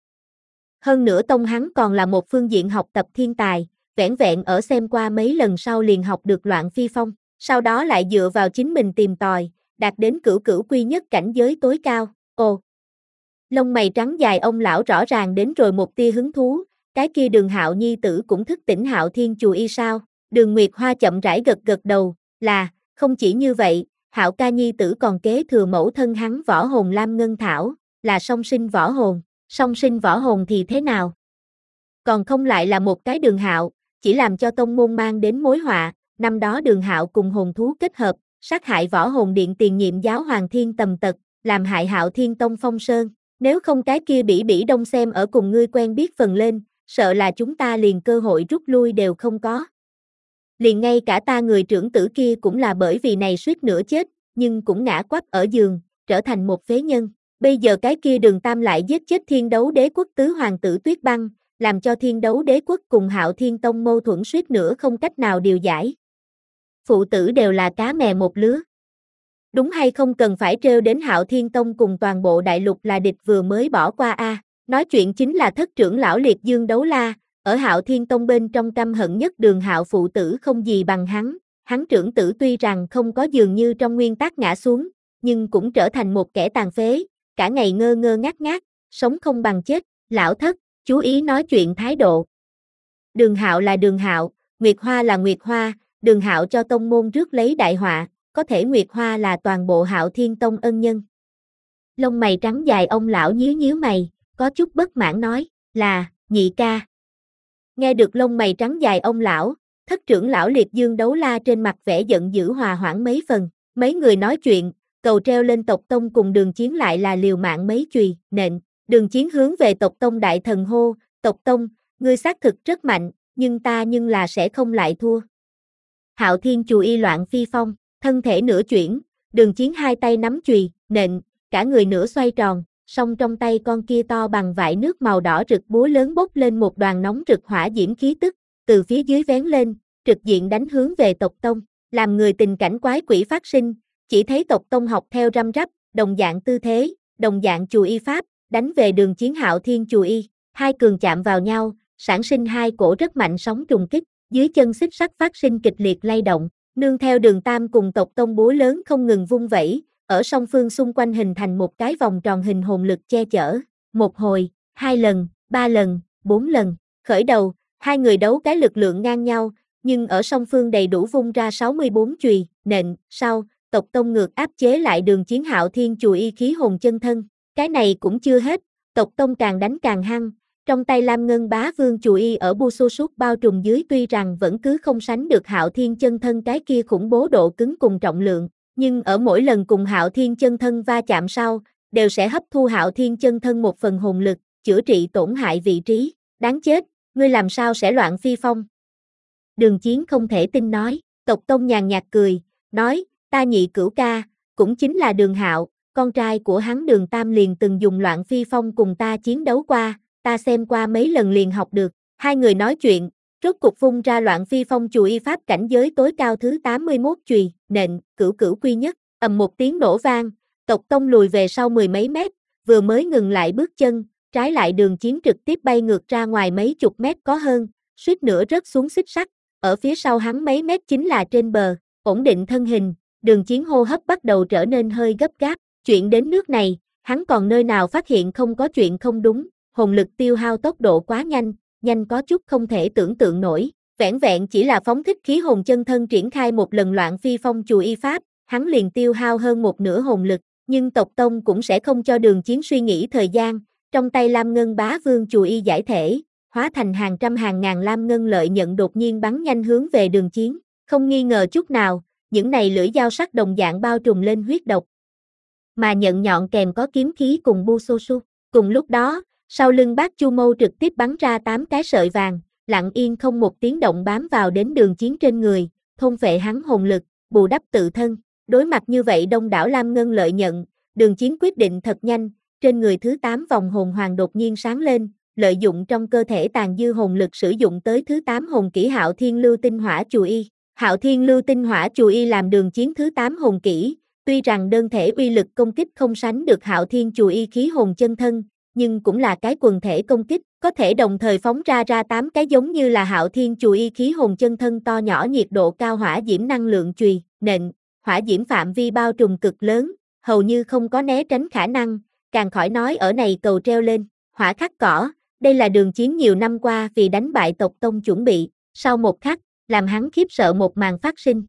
Hơn nữa tông hắn còn là một phương diện học tập thiên tài, vẻn vẹn ở xem qua mấy lần sau liền học được Loạn Phi Phong, sau đó lại dựa vào chính mình tìm tòi, đạt đến cửu cửu quy nhất cảnh giới tối cao. Ồ! Lông mày trắng dài ông lão rõ ràng đến rồi một tia hứng thú, cái kia Đường Hạo nhi tử cũng thức tỉnh Hạo Thiên Chù Y sao? Đường Nguyệt Hoa chậm rãi gật gật đầu, là, không chỉ như vậy, Hạo ca nhi tử còn kế thừa mẫu thân hắn võ hồn Lam Ngân Thảo, là song sinh võ hồn, song sinh võ hồn thì thế nào? Còn không lại là một cái Đường Hạo, chỉ làm cho tông môn mang đến mối họa, năm đó Đường Hạo cùng hồn thú kết hợp, sát hại võ hồn điện tiền nhiệm giáo hoàng Thiên Tầm Tật, làm hại Hạo Thiên Tông phong sơn, nếu không cái kia bỉ bỉ đông xem ở cùng ngươi quen biết phần lên, sợ là chúng ta liền cơ hội rút lui đều không có. Liền ngay cả ta người trưởng tử kia cũng là bởi vì này suýt nữa chết, nhưng cũng ngã quắp ở giường, trở thành một phế nhân. Bây giờ cái kia Đường Tam lại giết chết Thiên Đấu Đế Quốc tứ hoàng tử Tuyết Băng, làm cho Thiên Đấu Đế Quốc cùng Hạo Thiên Tông mâu thuẫn suýt nữa không cách nào điều giải. Phụ tử đều là cá mè một lứa. Đúng hay không cần phải trêu đến Hạo Thiên Tông cùng toàn bộ đại lục là địch vừa mới bỏ qua a. À. Nói chuyện chính là thất trưởng lão Liệt Dương Đấu La, ở Hạo Thiên Tông bên trong căm hận nhất Đường Hạo phụ tử không gì bằng hắn, hắn trưởng tử tuy rằng không có dường như trong nguyên tắc ngã xuống, nhưng cũng trở thành một kẻ tàn phế, cả ngày ngơ ngơ ngác ngác, sống không bằng chết, lão thất, chú ý nói chuyện thái độ. Đường Hạo là Đường Hạo, Nguyệt Hoa là Nguyệt Hoa, Đường Hạo cho tông môn rước lấy đại họa, có thể Nguyệt Hoa là toàn bộ Hạo Thiên Tông ân nhân. Lông mày trắng dài ông lão nhíu nhíu mày, có chút bất mãn nói, là, nhị ca. Nghe được lông mày trắng dài ông lão, thất trưởng lão Liệt Dương Đấu La trên mặt vẻ giận dữ hòa hoãn mấy phần, mấy người nói chuyện, cầu treo lên tộc tông cùng Đường Chiến lại là liều mạng mấy chùy, nện, Đường Chiến hướng về tộc tông đại thần hô, tộc tông, ngươi xác thực rất mạnh, nhưng ta nhưng là sẽ không lại thua. Hạo Thiên Chù Y Loạn Phi Phong, thân thể nửa chuyển, Đường Chiến hai tay nắm chùy, nện, cả người nửa xoay tròn, song trong tay con kia to bằng vải nước màu đỏ rực búa lớn bốc lên một đoàn nóng rực hỏa diễm khí tức, từ phía dưới vén lên, trực diện đánh hướng về tộc tông, làm người tình cảnh quái quỷ phát sinh, chỉ thấy tộc tông học theo răm rắp, đồng dạng tư thế, đồng dạng chù y pháp, đánh về Đường Chiến Hạo Thiên Chù Y, hai cường chạm vào nhau, sản sinh hai cổ rất mạnh sóng trùng kích, dưới chân xích sắt phát sinh kịch liệt lay động, nương theo Đường Tam cùng tộc tông búa lớn không ngừng vung vẩy, ở song phương xung quanh hình thành một cái vòng tròn hình hồn lực che chở, một hồi, hai lần, ba lần, bốn lần, khởi đầu, hai người đấu cái lực lượng ngang nhau, nhưng ở song phương đầy đủ vung ra sáu mươi bốn chùy, nện, sau, tộc tông ngược áp chế lại Đường Chiến Hạo Thiên Chù Y khí hồn chân thân, cái này cũng chưa hết, tộc tông càng đánh càng hăng, trong tay Lam Ngân Bá Vương Chù Y ở bu xô sút bao trùm dưới tuy rằng vẫn cứ không sánh được Hạo Thiên chân thân cái kia khủng bố độ cứng cùng trọng lượng, nhưng ở mỗi lần cùng Hạo Thiên chân thân va chạm sau, đều sẽ hấp thu Hạo Thiên chân thân một phần hồn lực, chữa trị tổn hại vị trí, đáng chết, ngươi làm sao sẽ Loạn Phi Phong? Đường Chiến không thể tin nói, tộc tông nhàn nhạt cười, nói, ta nhị cửu ca, cũng chính là Đường Hạo, con trai của hắn Đường Tam liền từng dùng Loạn Phi Phong cùng ta chiến đấu qua, ta xem qua mấy lần liền học được, hai người nói chuyện, rốt cục vung ra Loạn Phi Phong chù y pháp cảnh giới tối cao thứ tám mươi mốt chùy, nện, cửu cửu quy nhất, ầm một tiếng nổ vang, tộc tông lùi về sau mười mấy mét, vừa mới ngừng lại bước chân, trái lại Đường Chiến trực tiếp bay ngược ra ngoài mấy chục mét có hơn, suýt nữa rớt xuống xích sắt, ở phía sau hắn mấy mét chính là trên bờ, ổn định thân hình, Đường Chiến hô hấp bắt đầu trở nên hơi gấp gáp, chuyện đến nước này, hắn còn nơi nào phát hiện không có chuyện không đúng, hồn lực tiêu hao tốc độ quá nhanh, nhanh có chút không thể tưởng tượng nổi, vẻn vẹn chỉ là phóng thích khí hồn chân thân triển khai một lần Loạn Phi Phong chù y pháp, hắn liền tiêu hao hơn một nửa hồn lực, nhưng tộc tông cũng sẽ không cho Đường Chiến suy nghĩ thời gian, trong tay Lam Ngân Bá Vương chù y giải thể, hóa thành hàng trăm hàng ngàn lam ngân lợi nhận đột nhiên bắn nhanh hướng về Đường Chiến, không nghi ngờ chút nào, những này lưỡi dao sắc đồng dạng bao trùm lên huyết độc, mà nhận nhọn kèm có kiếm khí cùng bu xô su, cùng lúc đó, sau lưng Bác Chu Mâu trực tiếp bắn ra tám cái sợi vàng, lặng yên không một tiếng động bám vào đến Đường Chiến trên người, thôn phệ hắn hồn lực, bù đắp tự thân. Đối mặt như vậy đông đảo lam ngân lợi nhận, Đường Chiến quyết định thật nhanh, trên người thứ tám vòng hồn hoàng đột nhiên sáng lên, lợi dụng trong cơ thể tàn dư hồn lực sử dụng tới thứ tám hồn kỹ Hạo Thiên Lưu Tinh Hỏa Chù Y. Hạo Thiên Lưu Tinh Hỏa Chù Y làm đường chiến thứ tám hồn kỹ, tuy rằng đơn thể uy lực công kích không sánh được Hạo Thiên Chù Y khí hồn chân thân, nhưng cũng là cái quần thể công kích, có thể đồng thời phóng ra ra tám cái giống như là Hạo Thiên Chù Y khí hồn chân thân to nhỏ nhiệt độ cao hỏa diễm năng lượng chùy, nện, hỏa diễm phạm vi bao trùm cực lớn, hầu như không có né tránh khả năng, càng khỏi nói ở này cầu treo lên, hỏa khắc cỏ, đây là đường chiến nhiều năm qua vì đánh bại tộc tông chuẩn bị, sau một khắc, làm hắn khiếp sợ một màn phát sinh.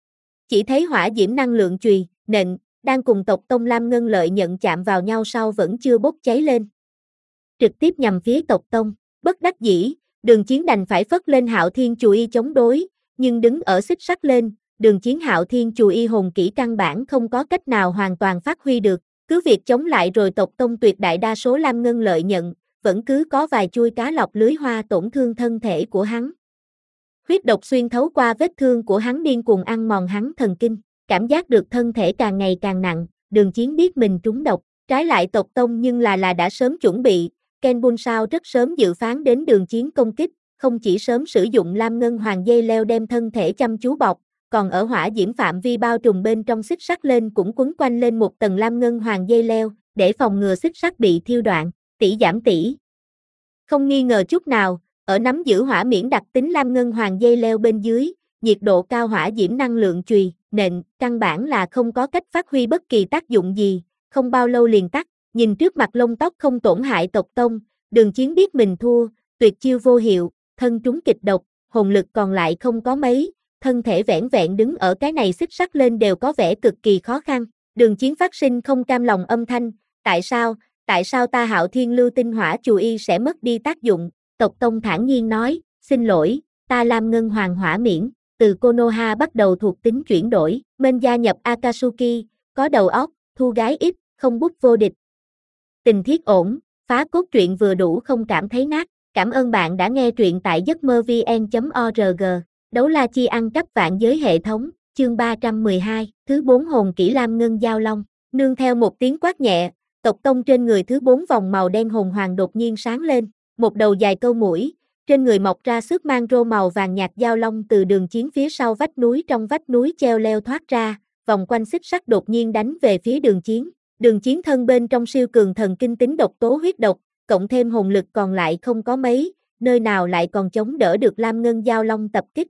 Chỉ thấy hỏa diễm năng lượng chùy, nện, đang cùng tộc tông Lam Ngân Lợi nhận chạm vào nhau sau vẫn chưa bốc cháy lên. Trực tiếp nhằm phía tộc tông, bất đắc dĩ, đường chiến đành phải phất lên Hạo Thiên Chù Y chống đối, nhưng đứng ở xích sắt lên, đường chiến Hạo Thiên Chù Y hồn kỹ căn bản không có cách nào hoàn toàn phát huy được, cứ việc chống lại rồi tộc tông tuyệt đại đa số Lam Ngân Lợi nhận, vẫn cứ có vài chui cá lọc lưới hoa tổn thương thân thể của hắn. Huyết độc xuyên thấu qua vết thương của hắn điên cuồng ăn mòn hắn thần kinh, cảm giác được thân thể càng ngày càng nặng, đường chiến biết mình trúng độc, trái lại tộc tông nhưng là là đã sớm chuẩn bị, Ken Bun Sao rất sớm dự phán đến đường chiến công kích, không chỉ sớm sử dụng Lam Ngân Hoàng dây leo đem thân thể chăm chú bọc, còn ở hỏa diễm phạm vi bao trùm bên trong xích sắt lên cũng quấn quanh lên một tầng Lam Ngân Hoàng dây leo, để phòng ngừa xích sắt bị thiêu đoạn, tỷ giảm tỷ. Không nghi ngờ chút nào, ở nắm giữ hỏa miễn đặc tính Lam Ngân Hoàng dây leo bên dưới, nhiệt độ cao hỏa diễm năng lượng chùy, nện, căn bản là không có cách phát huy bất kỳ tác dụng gì, không bao lâu liền tắt, nhìn trước mặt lông tóc không tổn hại tộc tông, đường chiến biết mình thua, tuyệt chiêu vô hiệu, thân trúng kịch độc, hồn lực còn lại không có mấy, thân thể vẻn vẹn đứng ở cái này xích sắt lên đều có vẻ cực kỳ khó khăn, đường chiến phát sinh không cam lòng âm thanh, tại sao, tại sao ta Hạo Thiên Lưu Tinh Hỏa Chù Y sẽ mất đi tác dụng, tộc tông thản nhiên nói, xin lỗi, ta Lam Ngân Hoàng hỏa miễn, từ Konoha bắt đầu thuộc tính chuyển đổi, men gia nhập Akatsuki, có đầu óc, thu gái ít, không bút vô địch. Tình thiết ổn, phá cốt truyện vừa đủ không cảm thấy nát, cảm ơn bạn đã nghe truyện tại giấc mơ vn chấm org, đấu la chi ăn cắp vạn giới hệ thống, chương ba trăm mười hai, thứ bốn hồn kỹ Lam Ngân Giao Long, nương theo một tiếng quát nhẹ, tộc tông trên người thứ bốn vòng màu đen hồn hoàng đột nhiên sáng lên, một đầu dài câu mũi, trên người mọc ra xước mang rô màu vàng nhạt giao long từ đường chiến phía sau vách núi trong vách núi treo leo thoát ra, vòng quanh xích sắt đột nhiên đánh về phía đường chiến. Đường chiến thân bên trong siêu cường thần kinh tính độc tố huyết độc, cộng thêm hồn lực còn lại không có mấy, nơi nào lại còn chống đỡ được Lam Ngân Giao Long tập kích.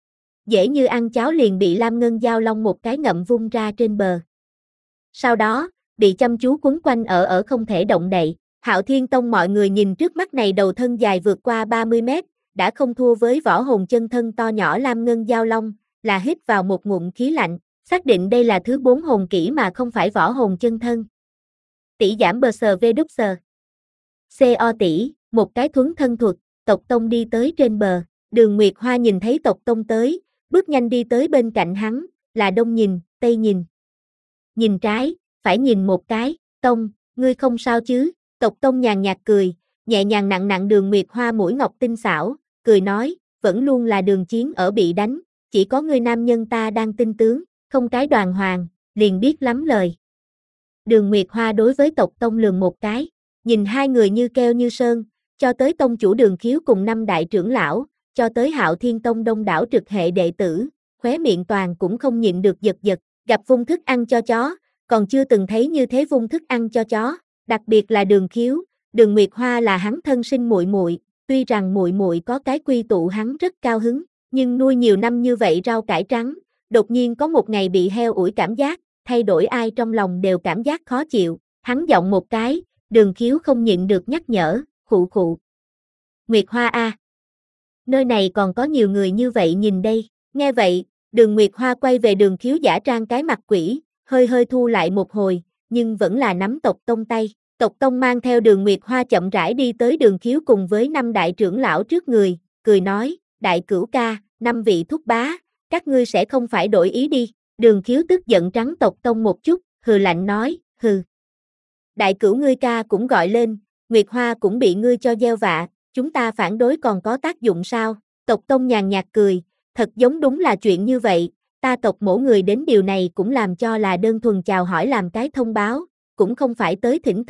Dễ như ăn cháo liền bị Lam Ngân Giao Long một cái ngậm vung ra trên bờ. Sau đó, bị chăm chú quấn quanh ở ở không thể động đậy. Hạo Thiên Tông mọi người nhìn trước mắt này đầu thân dài vượt qua ba mươi mét, đã không thua với võ hồn chân thân to nhỏ Lam Ngân Giao Long, là hít vào một ngụm khí lạnh, xác định đây là thứ bốn hồn kỹ mà không phải võ hồn chân thân. Tỷ giảm bờ sờ vê đúc sờ. xê o tỷ, một cái thuấn thân thuật, tộc tông đi tới trên bờ, Đường Nguyệt Hoa nhìn thấy tộc tông tới, bước nhanh đi tới bên cạnh hắn, là đông nhìn, tây nhìn. Nhìn trái, phải nhìn một cái, tông, ngươi không sao chứ, tộc tông nhàn nhạt cười, nhẹ nhàng nặng nặng Đường Nguyệt Hoa mũi ngọc tinh xảo, cười nói, vẫn luôn là đường chiến ở bị đánh, chỉ có ngươi nam nhân ta đang tinh tướng, không cái đoàn hoàng, liền biết lắm lời. Đường Nguyệt Hoa đối với tộc tông lườm một cái, nhìn hai người như keo như sơn, cho tới tông chủ Đường Khiếu cùng năm đại trưởng lão, cho tới Hạo Thiên Tông đông đảo trực hệ đệ tử, khóe miệng toàn cũng không nhịn được giật giật, gặp vung thức ăn cho chó, còn chưa từng thấy như thế vung thức ăn cho chó, đặc biệt là Đường Khiếu, Đường Nguyệt Hoa là hắn thân sinh muội muội, tuy rằng muội muội có cái quy tụ hắn rất cao hứng, nhưng nuôi nhiều năm như vậy rau cải trắng, đột nhiên có một ngày bị heo ủi cảm giác, thay đổi ai trong lòng đều cảm giác khó chịu, hắn giọng một cái, Đường Khiếu không nhịn được nhắc nhở, khụ khụ. Nguyệt Hoa a, nơi này còn có nhiều người như vậy nhìn đây, nghe vậy, Đường Nguyệt Hoa quay về Đường Khiếu giả trang cái mặt quỷ, hơi hơi thu lại một hồi, nhưng vẫn là nắm tộc tông tay, tộc tông mang theo Đường Nguyệt Hoa chậm rãi đi tới Đường Khiếu cùng với năm đại trưởng lão trước người, cười nói, đại cửu ca, năm vị thúc bá, các ngươi sẽ không phải đổi ý đi, Đường Khiếu tức giận trắng tộc tông một chút, hừ lạnh nói, hừ. Đại cửu ngươi ca cũng gọi lên, Nguyệt Hoa cũng bị ngươi cho gieo vạ, chúng ta phản đối còn có tác dụng sao, tộc tông nhàn nhạt cười, thật giống đúng là chuyện như vậy, ta tộc mỗi người đến điều này cũng làm cho là đơn thuần chào hỏi làm cái thông báo, cũng không phải tới thỉnh cầu,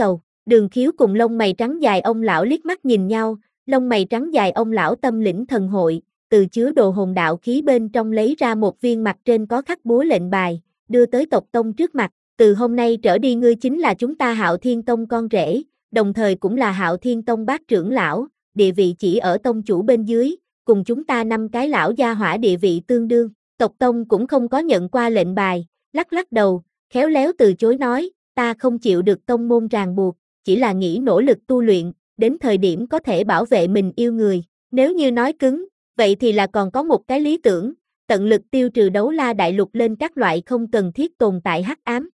Đường Khiếu cùng lông mày trắng dài ông lão liếc mắt nhìn nhau, lông mày trắng dài ông lão tâm lĩnh thần hội, từ chứa đồ hồn đạo khí bên trong lấy ra một viên mặt trên có khắc búa lệnh bài, đưa tới tộc tông trước mặt, từ hôm nay trở đi ngươi chính là chúng ta Hạo Thiên Tông con rể, đồng thời cũng là Hạo Thiên Tông bác trưởng lão, địa vị chỉ ở tông chủ bên dưới, cùng chúng ta năm cái lão gia hỏa địa vị tương đương. Tộc tông cũng không có nhận qua lệnh bài, lắc lắc đầu, khéo léo từ chối nói, ta không chịu được tông môn ràng buộc, chỉ là nghĩ nỗ lực tu luyện, đến thời điểm có thể bảo vệ mình yêu người. Nếu như nói cứng, vậy thì là còn có một cái lý tưởng, tận lực tiêu trừ đấu la đại lục lên các loại không cần thiết tồn tại hắc ám.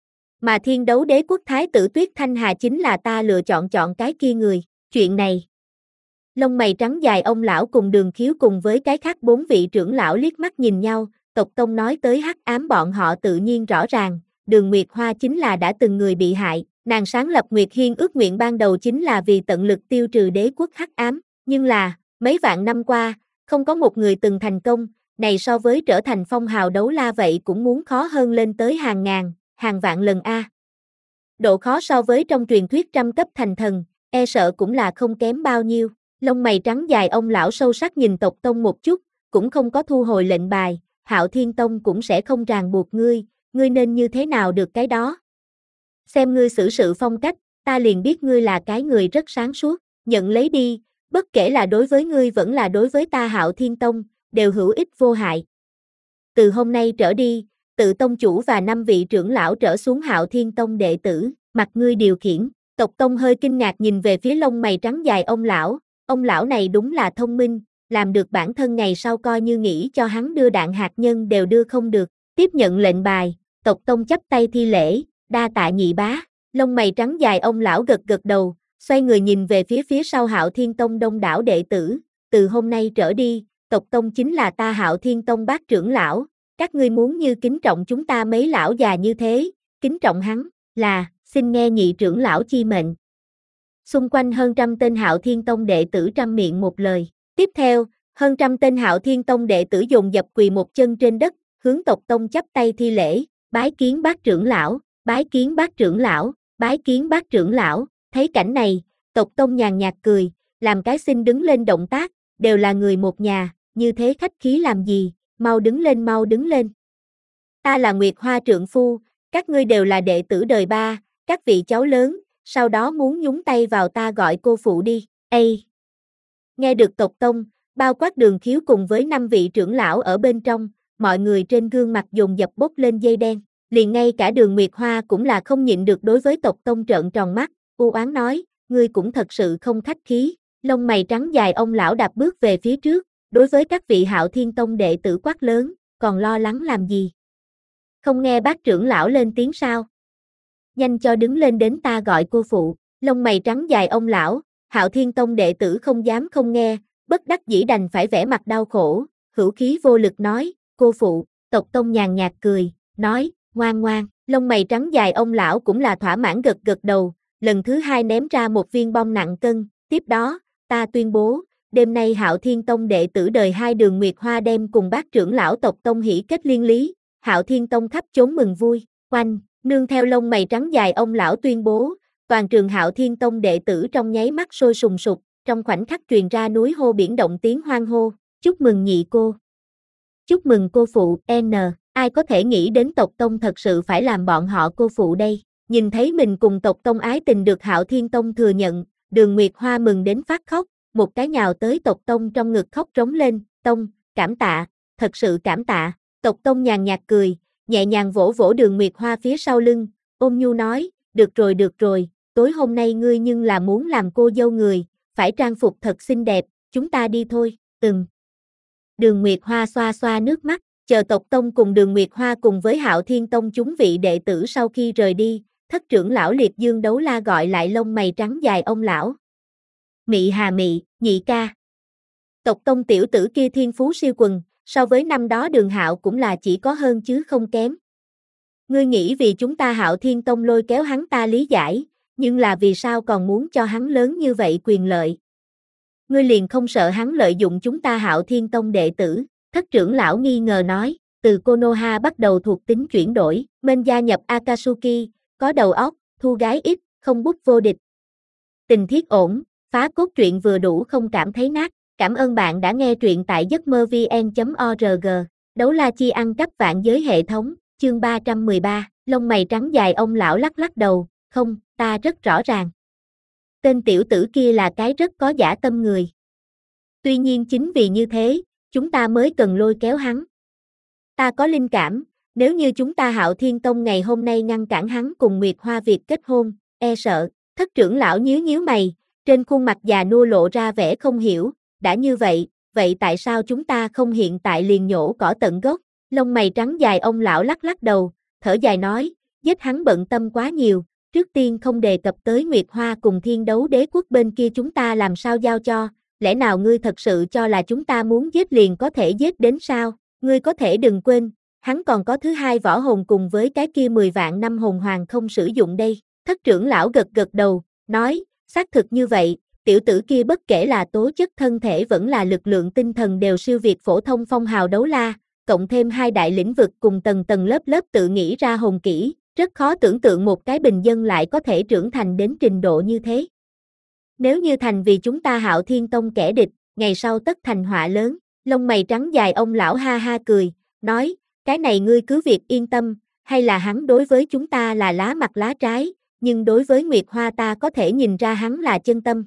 Mà thiên đấu đế quốc thái tử Tuyết Thanh Hà chính là ta lựa chọn chọn cái kia người, chuyện này. Lông mày trắng dài ông lão cùng Đường Khiếu cùng với cái khác bốn vị trưởng lão liếc mắt nhìn nhau, tộc tông nói tới hắc ám bọn họ tự nhiên rõ ràng, Đường Nguyệt Hoa chính là đã từng người bị hại, nàng sáng lập Nguyệt Hiên ước nguyện ban đầu chính là vì tận lực tiêu trừ đế quốc hắc ám, nhưng là, mấy vạn năm qua, không có một người từng thành công, này so với trở thành phong hào đấu la vậy cũng muốn khó hơn lên tới hàng ngàn, hàng vạn lần a. Độ khó so với trong truyền thuyết trăm cấp thành thần, e sợ cũng là không kém bao nhiêu. Lông mày trắng dài ông lão sâu sắc nhìn tộc tông một chút, cũng không có thu hồi lệnh bài, Hạo Thiên Tông cũng sẽ không ràng buộc ngươi, ngươi nên như thế nào được cái đó. Xem ngươi xử sự phong cách, ta liền biết ngươi là cái người rất sáng suốt, nhận lấy đi, bất kể là đối với ngươi vẫn là đối với ta Hạo Thiên Tông, đều hữu ích vô hại. Từ hôm nay trở đi, tự tông chủ và năm vị trưởng lão trở xuống Hạo Thiên Tông đệ tử, mặc ngươi điều khiển. Tộc tông hơi kinh ngạc nhìn về phía lông mày trắng dài ông lão, ông lão này đúng là thông minh, làm được bản thân ngày sau coi như nghĩ cho hắn đưa đạn hạt nhân đều đưa không được. Tiếp nhận lệnh bài, tộc tông chắp tay thi lễ, đa tạ nhị bá. Lông mày trắng dài ông lão gật gật đầu, xoay người nhìn về phía phía sau Hạo Thiên Tông đông đảo đệ tử, từ hôm nay trở đi, tộc tông chính là ta Hạo Thiên Tông bác trưởng lão, các ngươi muốn như kính trọng chúng ta mấy lão già như thế, kính trọng hắn, là, xin nghe nhị trưởng lão chi mệnh. Xung quanh hơn trăm tên Hạo Thiên Tông đệ tử trăm miệng một lời, tiếp theo, hơn trăm tên Hạo Thiên Tông đệ tử dồn dập quỳ một chân trên đất, hướng tộc tông chắp tay thi lễ, bái kiến bác trưởng lão, bái kiến bác trưởng lão, bái kiến bác trưởng lão. Thấy cảnh này, tộc tông nhàn nhạt cười, làm cái xin đứng lên động tác, đều là người một nhà, như thế khách khí làm gì, mau đứng lên mau đứng lên. Ta là Nguyệt Hoa trượng phu, các ngươi đều là đệ tử đời ba, các vị cháu lớn, sau đó muốn nhúng tay vào ta gọi cô phụ đi, ây. Nghe được tộc tông, bao quát Đường Khiếu cùng với năm vị trưởng lão ở bên trong, mọi người trên gương mặt dồn dập bốc lên dây đen, liền ngay cả Đường Nguyệt Hoa cũng là không nhịn được đối với tộc tông trợn tròn mắt, u oán nói, ngươi cũng thật sự không khách khí. Lông mày trắng dài ông lão đạp bước về phía trước, đối với các vị Hạo Thiên Tông đệ tử quát lớn, còn lo lắng làm gì? Không nghe bác trưởng lão lên tiếng sao? Nhanh cho đứng lên đến ta gọi cô phụ. Lông mày trắng dài ông lão, Hạo Thiên Tông đệ tử không dám không nghe, bất đắc dĩ đành phải vẻ mặt đau khổ, hữu khí vô lực nói, cô phụ. Tộc tông nhàn nhạt cười, nói, ngoan ngoan. Lông mày trắng dài ông lão cũng là thỏa mãn gật gật đầu, lần thứ hai ném ra một viên bom nặng cân, tiếp đó, ta tuyên bố, đêm nay Hạo Thiên Tông đệ tử đời hai Đường Nguyệt Hoa đem cùng bác trưởng lão tộc tông hỷ kết liên lý, Hạo Thiên Tông khắp chốn mừng vui, oanh, nương theo lông mày trắng dài ông lão tuyên bố, toàn trường Hạo Thiên Tông đệ tử trong nháy mắt sôi sùng sục, trong khoảnh khắc truyền ra núi hô biển động tiếng hoan hô, chúc mừng nhị cô. Chúc mừng cô phụ, N, ai có thể nghĩ đến tộc tông thật sự phải làm bọn họ cô phụ đây, nhìn thấy mình cùng tộc tông ái tình được Hạo Thiên Tông thừa nhận, Đường Nguyệt Hoa mừng đến phát khóc, một cái nhào tới tộc tông trong ngực khóc rống lên, tông, cảm tạ, thật sự cảm tạ, tộc tông nhàn nhạt cười, nhẹ nhàng vỗ vỗ Đường Nguyệt Hoa phía sau lưng, ôm nhu nói, được rồi được rồi, tối hôm nay ngươi nhưng là muốn làm cô dâu người, phải trang phục thật xinh đẹp, chúng ta đi thôi, ừm. Đường Nguyệt Hoa xoa xoa nước mắt, chờ tộc tông cùng Đường Nguyệt Hoa cùng với Hạo Thiên Tông chúng vị đệ tử sau khi rời đi, thất trưởng lão Liệt Dương Đấu La gọi lại lông mày trắng dài ông lão. Mị hà mị, nhị ca. Tộc tông tiểu tử kia thiên phú siêu quần, so với năm đó Đường Hạo cũng là chỉ có hơn chứ không kém. Ngươi nghĩ vì chúng ta Hạo Thiên Tông lôi kéo hắn ta lý giải, nhưng là vì sao còn muốn cho hắn lớn như vậy quyền lợi? Ngươi liền không sợ hắn lợi dụng chúng ta Hạo Thiên Tông đệ tử? Thất trưởng lão nghi ngờ nói, từ Konoha bắt đầu thuộc tính chuyển đổi, bên gia nhập Akatsuki, có đầu óc, thu gái ít, không bút vô địch. Tình thiết ổn, phá cốt truyện vừa đủ không cảm thấy nát. Cảm ơn bạn đã nghe truyện tại giấc mơ vn chấm org. Đấu la chi ăn cắp vạn giới hệ thống, chương ba trăm mười ba, lông mày trắng dài ông lão lắc lắc đầu, không, ta rất rõ ràng. Tên tiểu tử kia là cái rất có dã tâm người. Tuy nhiên chính vì như thế, chúng ta mới cần lôi kéo hắn. Ta có linh cảm, nếu như chúng ta Hạo Thiên Tông ngày hôm nay ngăn cản hắn cùng Nguyệt Hoa việc kết hôn, e sợ, thất trưởng lão nhíu nhíu mày, trên khuôn mặt già nua lộ ra vẻ không hiểu, đã như vậy, vậy tại sao chúng ta không hiện tại liền nhổ cỏ tận gốc, lông mày trắng dài ông lão lắc lắc đầu, thở dài nói, giết hắn bận tâm quá nhiều, trước tiên không đề cập tới Nguyệt Hoa cùng Thiên Đấu Đế quốc bên kia chúng ta làm sao giao cho, lẽ nào ngươi thật sự cho là chúng ta muốn giết liền có thể giết đến sao, ngươi có thể đừng quên, hắn còn có thứ hai võ hồn cùng với cái kia mười vạn năm hồn hoàng không sử dụng đây, thất trưởng lão gật gật đầu, nói, xác thực như vậy, tiểu tử kia bất kể là tố chất thân thể vẫn là lực lượng tinh thần đều siêu việt phổ thông phong hào đấu la, cộng thêm hai đại lĩnh vực cùng tầng tầng lớp lớp tự nghĩ ra hồn kỹ, rất khó tưởng tượng một cái bình dân lại có thể trưởng thành đến trình độ như thế. Nếu như thành vì chúng ta Hạo Thiên Tông kẻ địch, ngày sau tất thành họa lớn, lông mày trắng dài ông lão ha ha cười, nói, cái này ngươi cứ việc yên tâm, hay là hắn đối với chúng ta là lá mặt lá trái, nhưng đối với Nguyệt Hoa ta có thể nhìn ra hắn là chân tâm.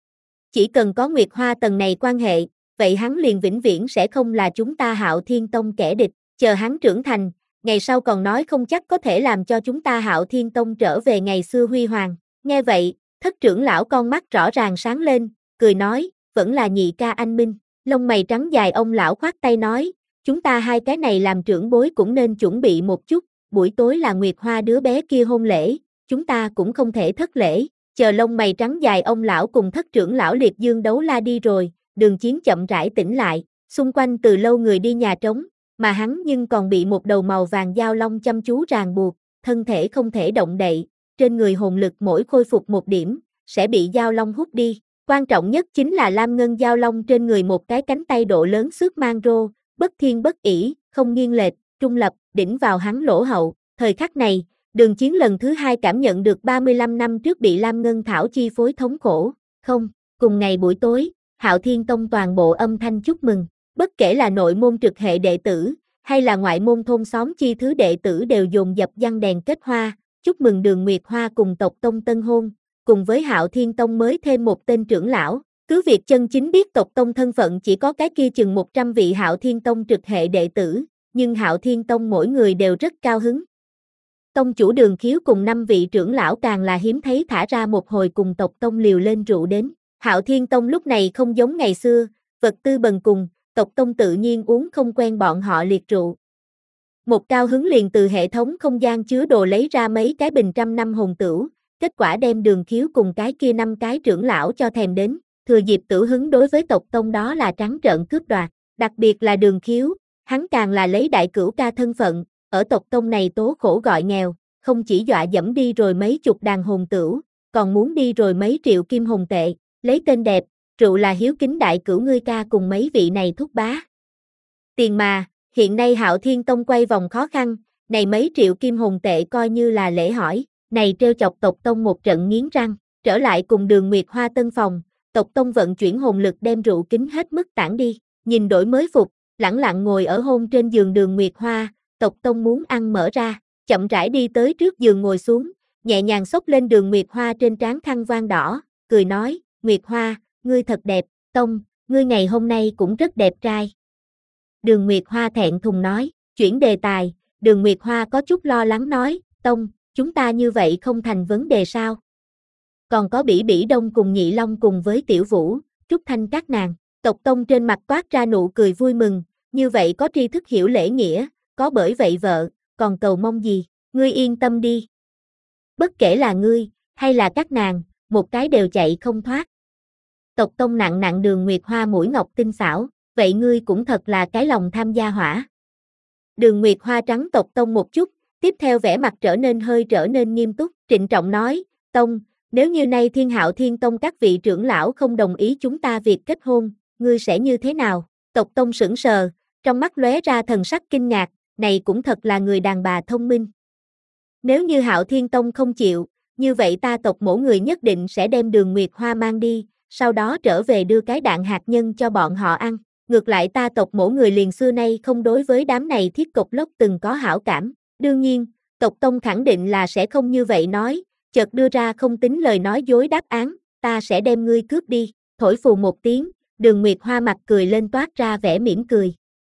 Chỉ cần có Nguyệt Hoa tầng này quan hệ, vậy hắn liền vĩnh viễn sẽ không là chúng ta Hạo Thiên Tông kẻ địch, chờ hắn trưởng thành, ngày sau còn nói không chắc có thể làm cho chúng ta Hạo Thiên Tông trở về ngày xưa huy hoàng. Nghe vậy, thất trưởng lão con mắt rõ ràng sáng lên, cười nói, vẫn là nhị ca anh minh, lông mày trắng dài ông lão khoát tay nói, chúng ta hai cái này làm trưởng bối cũng nên chuẩn bị một chút, buổi tối là Nguyệt Hoa đứa bé kia hôn lễ, chúng ta cũng không thể thất lễ. Chờ lông mày trắng dài ông lão cùng thất trưởng lão liệt dương đấu la đi rồi, Đường Chiến chậm rãi tỉnh lại, xung quanh từ lâu người đi nhà trống, mà hắn nhưng còn bị một đầu màu vàng dao long chăm chú ràng buộc, thân thể không thể động đậy, trên người hồn lực mỗi khôi phục một điểm, sẽ bị dao long hút đi. Quan trọng nhất chính là lam ngân dao long trên người một cái cánh tay độ lớn xước mang rô, bất thiên bất ỷ, không nghiêng lệch, trung lập, đỉnh vào hắn lỗ hậu. Thời khắc này, Đường Chiến lần thứ hai cảm nhận được ba mươi lăm năm trước bị lam ngân thảo chi phối thống khổ. Không, cùng ngày buổi tối, Hạo Thiên Tông toàn bộ âm thanh chúc mừng, bất kể là nội môn trực hệ đệ tử, hay là ngoại môn thôn xóm chi thứ đệ tử đều dồn dập giăng đèn kết hoa, chúc mừng Đường Nguyệt Hoa cùng tộc tông tân hôn, cùng với Hạo Thiên Tông mới thêm một tên trưởng lão. Cứ việc chân chính biết tộc tông thân phận chỉ có cái kia chừng một trăm vị Hạo Thiên Tông trực hệ đệ tử, nhưng Hạo Thiên Tông mỗi người đều rất cao hứng. Tông chủ Đường Khiếu cùng năm vị trưởng lão càng là hiếm thấy thả ra một hồi cùng tộc tông liều lên rượu đến. Hạo Thiên Tông lúc này không giống ngày xưa, vật tư bần cùng, tộc tông tự nhiên uống không quen bọn họ liệt rượu. Một cao hứng liền từ hệ thống không gian chứa đồ lấy ra mấy cái bình trăm năm hồn tửu, kết quả đem Đường Khiếu cùng cái kia năm cái trưởng lão cho thèm đến, thừa dịp tử hứng đối với tộc tông đó là trắng trợn cướp đoạt, đặc biệt là Đường Khiếu, hắn càng là lấy đại cửu ca thân phận, ở tộc tông này tố khổ gọi nghèo, không chỉ dọa dẫm đi rồi mấy chục đàn hồn tửu, còn muốn đi rồi mấy triệu kim hồn tệ, lấy tên đẹp, rượu là hiếu kính đại cửu ngươi ca cùng mấy vị này thúc bá. Tiền mà, hiện nay Hạo Thiên Tông quay vòng khó khăn, này mấy triệu kim hồn tệ coi như là lễ hỏi, này trêu chọc tộc tông một trận nghiến răng, trở lại cùng Đường Nguyệt Hoa tân phòng, tộc tông vận chuyển hồn lực đem rượu kính hết mức tản đi, nhìn đổi mới phục, lẳng lặng ngồi ở hôn trên giường Đường Nguyệt Hoa, tộc tông muốn ăn mở ra, chậm rãi đi tới trước giường ngồi xuống, nhẹ nhàng xốc lên Đường Nguyệt Hoa trên trán khăn voan đỏ, cười nói, Nguyệt Hoa, ngươi thật đẹp, tông, ngươi ngày hôm nay cũng rất đẹp trai. Đường Nguyệt Hoa thẹn thùng nói, chuyển đề tài, Đường Nguyệt Hoa có chút lo lắng nói, tông, chúng ta như vậy không thành vấn đề sao? Còn có Bỉ Bỉ Đông cùng Nhị Long cùng với Tiểu Vũ, Trúc Thanh các nàng, tộc tông trên mặt toát ra nụ cười vui mừng, như vậy có tri thức hiểu lễ nghĩa, có bởi vậy vợ, còn cầu mong gì, ngươi yên tâm đi. Bất kể là ngươi, hay là các nàng, một cái đều chạy không thoát. Tộc tông nặng nặng Đường Nguyệt Hoa mũi ngọc tinh xảo, vậy ngươi cũng thật là cái lòng tham gia hỏa. Đường Nguyệt Hoa trắng tộc tông một chút, tiếp theo vẻ mặt trở nên hơi trở nên nghiêm túc, trịnh trọng nói, tông, nếu như nay Thiên Hạo Thiên Tông các vị trưởng lão không đồng ý chúng ta việc kết hôn, ngươi sẽ như thế nào? Tộc tông sững sờ, trong mắt lóe ra thần sắc kinh ngạc, này cũng thật là người đàn bà thông minh. Nếu như Hạo Thiên Tông không chịu, như vậy ta tộc mổ người nhất định sẽ đem Đường Nguyệt Hoa mang đi, sau đó trở về đưa cái đạn hạt nhân cho bọn họ ăn. Ngược lại ta tộc mổ người liền xưa nay không đối với đám này thiết cục lốc từng có hảo cảm. Đương nhiên, tộc Tông khẳng định là sẽ không như vậy nói, chợt đưa ra không tính lời nói dối đáp án, ta sẽ đem ngươi cướp đi. Thổi phù một tiếng, Đường Nguyệt Hoa mặt cười lên toát ra vẻ mỉm cười.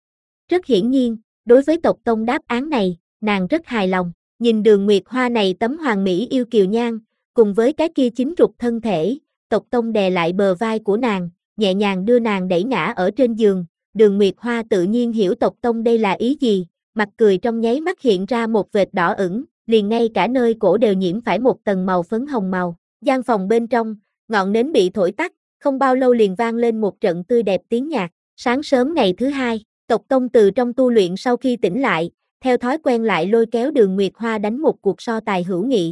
Rất hiển nhiên, đối với tộc Tông đáp án này, nàng rất hài lòng. Nhìn Đường Nguyệt Hoa này tấm hoàng mỹ yêu kiều nhan, cùng với cái kia chín rục thân thể, tộc Tông đè lại bờ vai của nàng, nhẹ nhàng đưa nàng đẩy ngã ở trên giường. Đường Nguyệt Hoa tự nhiên hiểu tộc Tông đây là ý gì, mặt cười trong nháy mắt hiện ra một vệt đỏ ửng, liền ngay cả nơi cổ đều nhiễm phải một tầng màu phấn hồng màu. Gian phòng bên trong, ngọn nến bị thổi tắt, không bao lâu liền vang lên một trận tươi đẹp tiếng nhạc. Sáng sớm ngày thứ hai, tộc Tông từ trong tu luyện sau khi tỉnh lại, theo thói quen lại lôi kéo Đường Nguyệt Hoa đánh một cuộc so tài hữu nghị.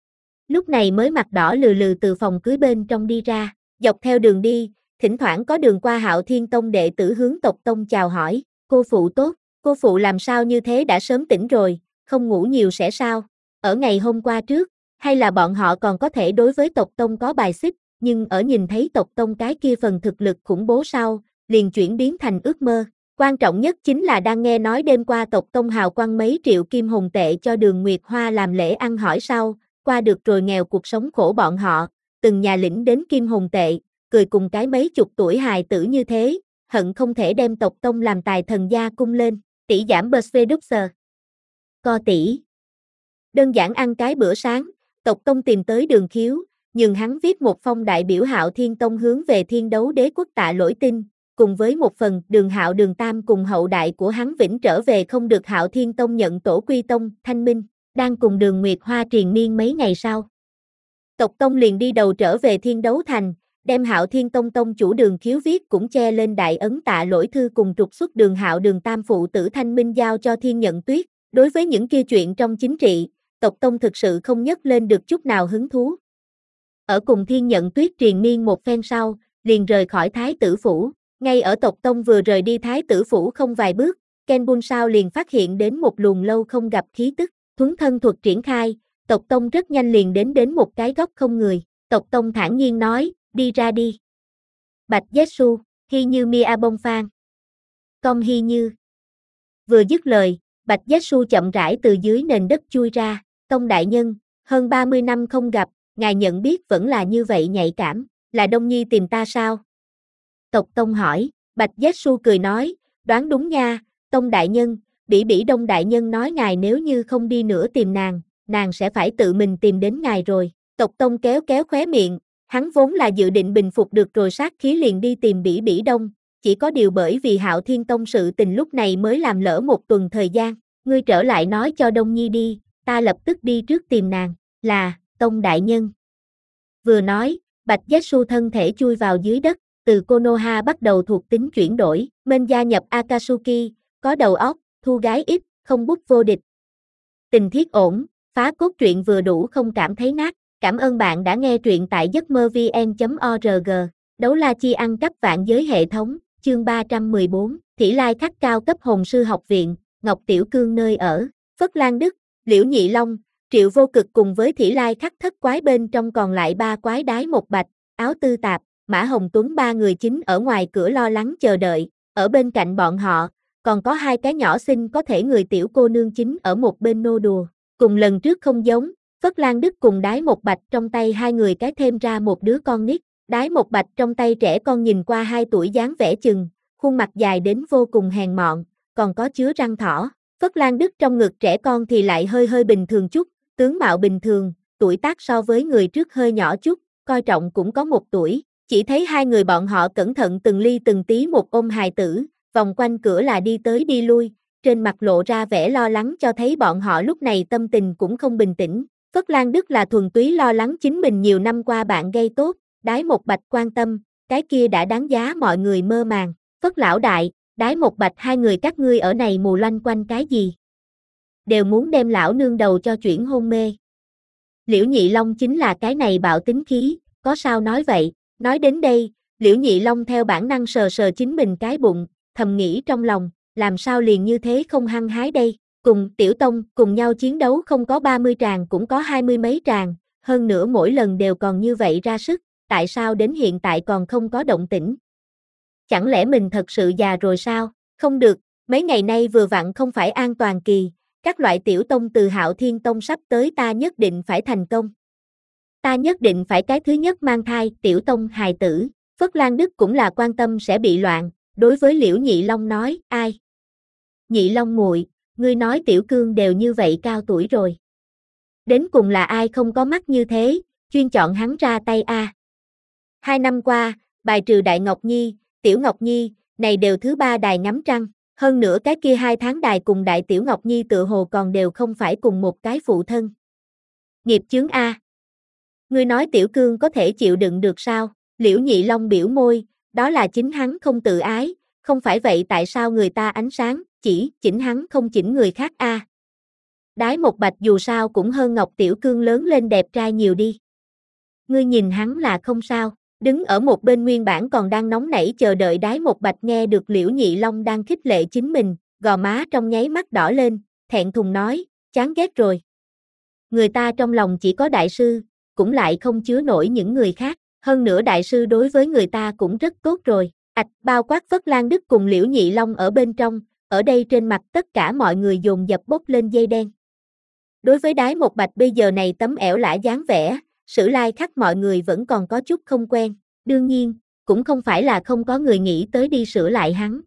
Lúc này mới mặt đỏ lừ lừ từ phòng cưới bên trong đi ra, dọc theo đường đi, thỉnh thoảng có đường qua Hạo Thiên Tông đệ tử hướng tộc Tông chào hỏi, cô phụ tốt, cô phụ làm sao như thế đã sớm tỉnh rồi, không ngủ nhiều sẽ sao, ở ngày hôm qua trước, hay là bọn họ còn có thể đối với tộc Tông có bài xích, nhưng ở nhìn thấy tộc Tông cái kia phần thực lực khủng bố sau, liền chuyển biến thành ước mơ. Quan trọng nhất chính là đang nghe nói đêm qua tộc Tông hào quăng mấy triệu kim hồn tệ cho Đường Nguyệt Hoa làm lễ ăn hỏi sau, qua được rồi nghèo cuộc sống khổ bọn họ, từng nhà lĩnh đến kim hồn tệ, cười cùng cái mấy chục tuổi hài tử như thế, hận không thể đem tộc Tông làm tài thần gia cung lên, tỷ giảm Berserduxer. Co tỷ. Đơn giản ăn cái bữa sáng, tộc Tông tìm tới Đường Khiếu, nhường hắn viết một phong đại biểu Hạo Thiên Tông hướng về Thiên Đấu Đế quốc tạ lỗi tin, cùng với một phần Đường Hạo Đường Tam cùng hậu đại của hắn vĩnh trở về không được Hạo Thiên Tông nhận tổ quy tông, thanh minh, đang cùng Đường Nguyệt Hoa triền miên mấy ngày sau. Tộc Tông liền đi đầu trở về Thiên Đấu Thành, đem Hạo Thiên Tông tông chủ Đường Khiếu viết cũng che lên đại ấn tạ lỗi thư cùng trục xuất Đường Hạo Đường Tam phụ tử thanh minh giao cho Thiên Nhận Tuyết. Đối với những kia chuyện trong chính trị, tộc Tông thực sự không nhấc lên được chút nào hứng thú. Ở cùng Thiên Nhận Tuyết triền miên một phen sau, liền rời khỏi Thái tử phủ. Ngay ở tộc Tông vừa rời đi Thái tử phủ không vài bước, Ken Bun Sao liền phát hiện đến một luồng lâu không gặp khí tức, thuấn thân thuật triển khai, tộc Tông rất nhanh liền đến đến một cái góc không người, tộc Tông thản nhiên nói, đi ra đi. Bạch Jessu, Hy Như Mia Bông Phan. Công Hy Như. Vừa dứt lời, Bạch Jessu chậm rãi từ dưới nền đất chui ra, Tông đại nhân, hơn ba mươi năm không gặp, ngài nhận biết vẫn là như vậy nhạy cảm, là Đông Nhi tìm ta sao? Tộc Tông hỏi, Bạch Jessu cười nói, đoán đúng nha, Tông đại nhân, Bỉ Bỉ Đông đại nhân nói ngài nếu như không đi nữa tìm nàng, nàng sẽ phải tự mình tìm đến ngài rồi. Tộc Tông kéo kéo khóe miệng, hắn vốn là dự định bình phục được rồi sát khí liền đi tìm Bỉ Bỉ Đông, chỉ có điều bởi vì Hạo Thiên Tông sự tình lúc này mới làm lỡ một tuần thời gian, ngươi trở lại nói cho Đông Nhi đi, ta lập tức đi trước tìm nàng, là, Tông đại nhân. Vừa nói, Bạch Jessu thân thể chui vào dưới đất, từ Konoha bắt đầu thuộc tính chuyển đổi, Men gia nhập Akatsuki, có đầu óc, thu gái ít, không bút vô địch. Tình thiết ổn, phá cốt truyện vừa đủ không cảm thấy nát. Cảm ơn bạn đã nghe truyện tại giấc mơ vn chấm org. Đấu la chi ăn cắp vạn giới hệ thống, chương ba trăm mười bốn, Thỉ Lai Khắc cao cấp hồn sư học viện, Ngọc Tiểu Cương nơi ở, Phất Lan Đức, Liễu Nhị Long, Triệu Vô Cực cùng với Thỉ Lai Khắc thất quái bên trong còn lại ba quái đái một bạch, Áo Tư Tạp, Mã Hồng Tuấn ba người chính ở ngoài cửa lo lắng chờ đợi, ở bên cạnh bọn họ, còn có hai cái nhỏ xinh có thể người tiểu cô nương chính ở một bên nô đùa, cùng lần trước không giống. Phất Lan Đức cùng Đái Một Bạch trong tay hai người cái thêm ra một đứa con nít, Đái Một Bạch trong tay trẻ con nhìn qua hai tuổi dáng vẻ chừng, khuôn mặt dài đến vô cùng hèn mọn, còn có chứa răng thỏ. Phất Lan Đức trong ngực trẻ con thì lại hơi hơi bình thường chút, tướng mạo bình thường, tuổi tác so với người trước hơi nhỏ chút, coi trọng cũng có một tuổi, chỉ thấy hai người bọn họ cẩn thận từng ly từng tí một ôm hài tử, vòng quanh cửa là đi tới đi lui, trên mặt lộ ra vẻ lo lắng cho thấy bọn họ lúc này tâm tình cũng không bình tĩnh. Phất Lan Đức là thuần túy lo lắng chính mình nhiều năm qua bạn gây tốt, Đái Một Bạch quan tâm, cái kia đã đáng giá mọi người mơ màng. Phất lão đại, Đái Một Bạch hai người các ngươi ở này mù loanh quanh cái gì? Đều muốn đem lão nương đầu cho chuyển hôn mê. Liễu Nhị Long chính là cái này bạo tính khí, có sao nói vậy? Nói đến đây, Liễu Nhị Long theo bản năng sờ sờ chính mình cái bụng, thầm nghĩ trong lòng, làm sao liền như thế không hăng hái đây? Cùng Tiểu Tông cùng nhau chiến đấu không có ba mươi tràng cũng có hai mươi mấy tràng, hơn nữa mỗi lần đều còn như vậy ra sức, tại sao đến hiện tại còn không có động tĩnh? Chẳng lẽ mình thật sự già rồi sao? Không được, mấy ngày nay vừa vặn không phải an toàn kỳ, các loại tiểu tông từ Hạo Thiên Tông sắp tới ta nhất định phải thành công. Ta nhất định phải cái thứ nhất mang thai, tiểu tông hài tử. Phất Lan Đức cũng là quan tâm sẽ bị loạn, đối với Liễu Nhị Long nói, ai? Nhị Long muội, ngươi nói Tiểu Cương đều như vậy cao tuổi rồi. Đến cùng là ai không có mắt như thế, chuyên chọn hắn ra tay a. Hai năm qua, bài trừ Đại Ngọc Nhi, Tiểu Ngọc Nhi, này đều thứ ba đài ngắm trăng, hơn nữa cái kia hai tháng đài cùng Đại Tiểu Ngọc Nhi tựa hồ còn đều không phải cùng một cái phụ thân. Nghiệp chướng a. Ngươi nói Tiểu Cương có thể chịu đựng được sao? Liễu Nhị Long biểu môi, đó là chính hắn không tự ái, không phải vậy tại sao người ta ánh sáng, chỉ chỉnh hắn không chỉnh người khác a. À. Đái Một Bạch dù sao cũng hơn Ngọc Tiểu Cương lớn lên đẹp trai nhiều đi. Ngươi nhìn hắn là không sao, đứng ở một bên nguyên bản còn đang nóng nảy chờ đợi Đái Một Bạch nghe được Liễu Nhị Long đang khích lệ chính mình, gò má trong nháy mắt đỏ lên, thẹn thùng nói, chán ghét rồi. Người ta trong lòng chỉ có đại sư, cũng lại không chứa nổi những người khác. Hơn nữa đại sư đối với người ta cũng rất tốt rồi, ạch bao quát Phất Lan Đức cùng Liễu Nhị Long ở bên trong, ở đây trên mặt tất cả mọi người dồn dập bốc lên dây đen. Đối với Đái Một Bạch bây giờ này tấm ẻo lả dáng vẻ, Sử Lai Khắc mọi người vẫn còn có chút không quen, đương nhiên, cũng không phải là không có người nghĩ tới đi sửa lại hắn.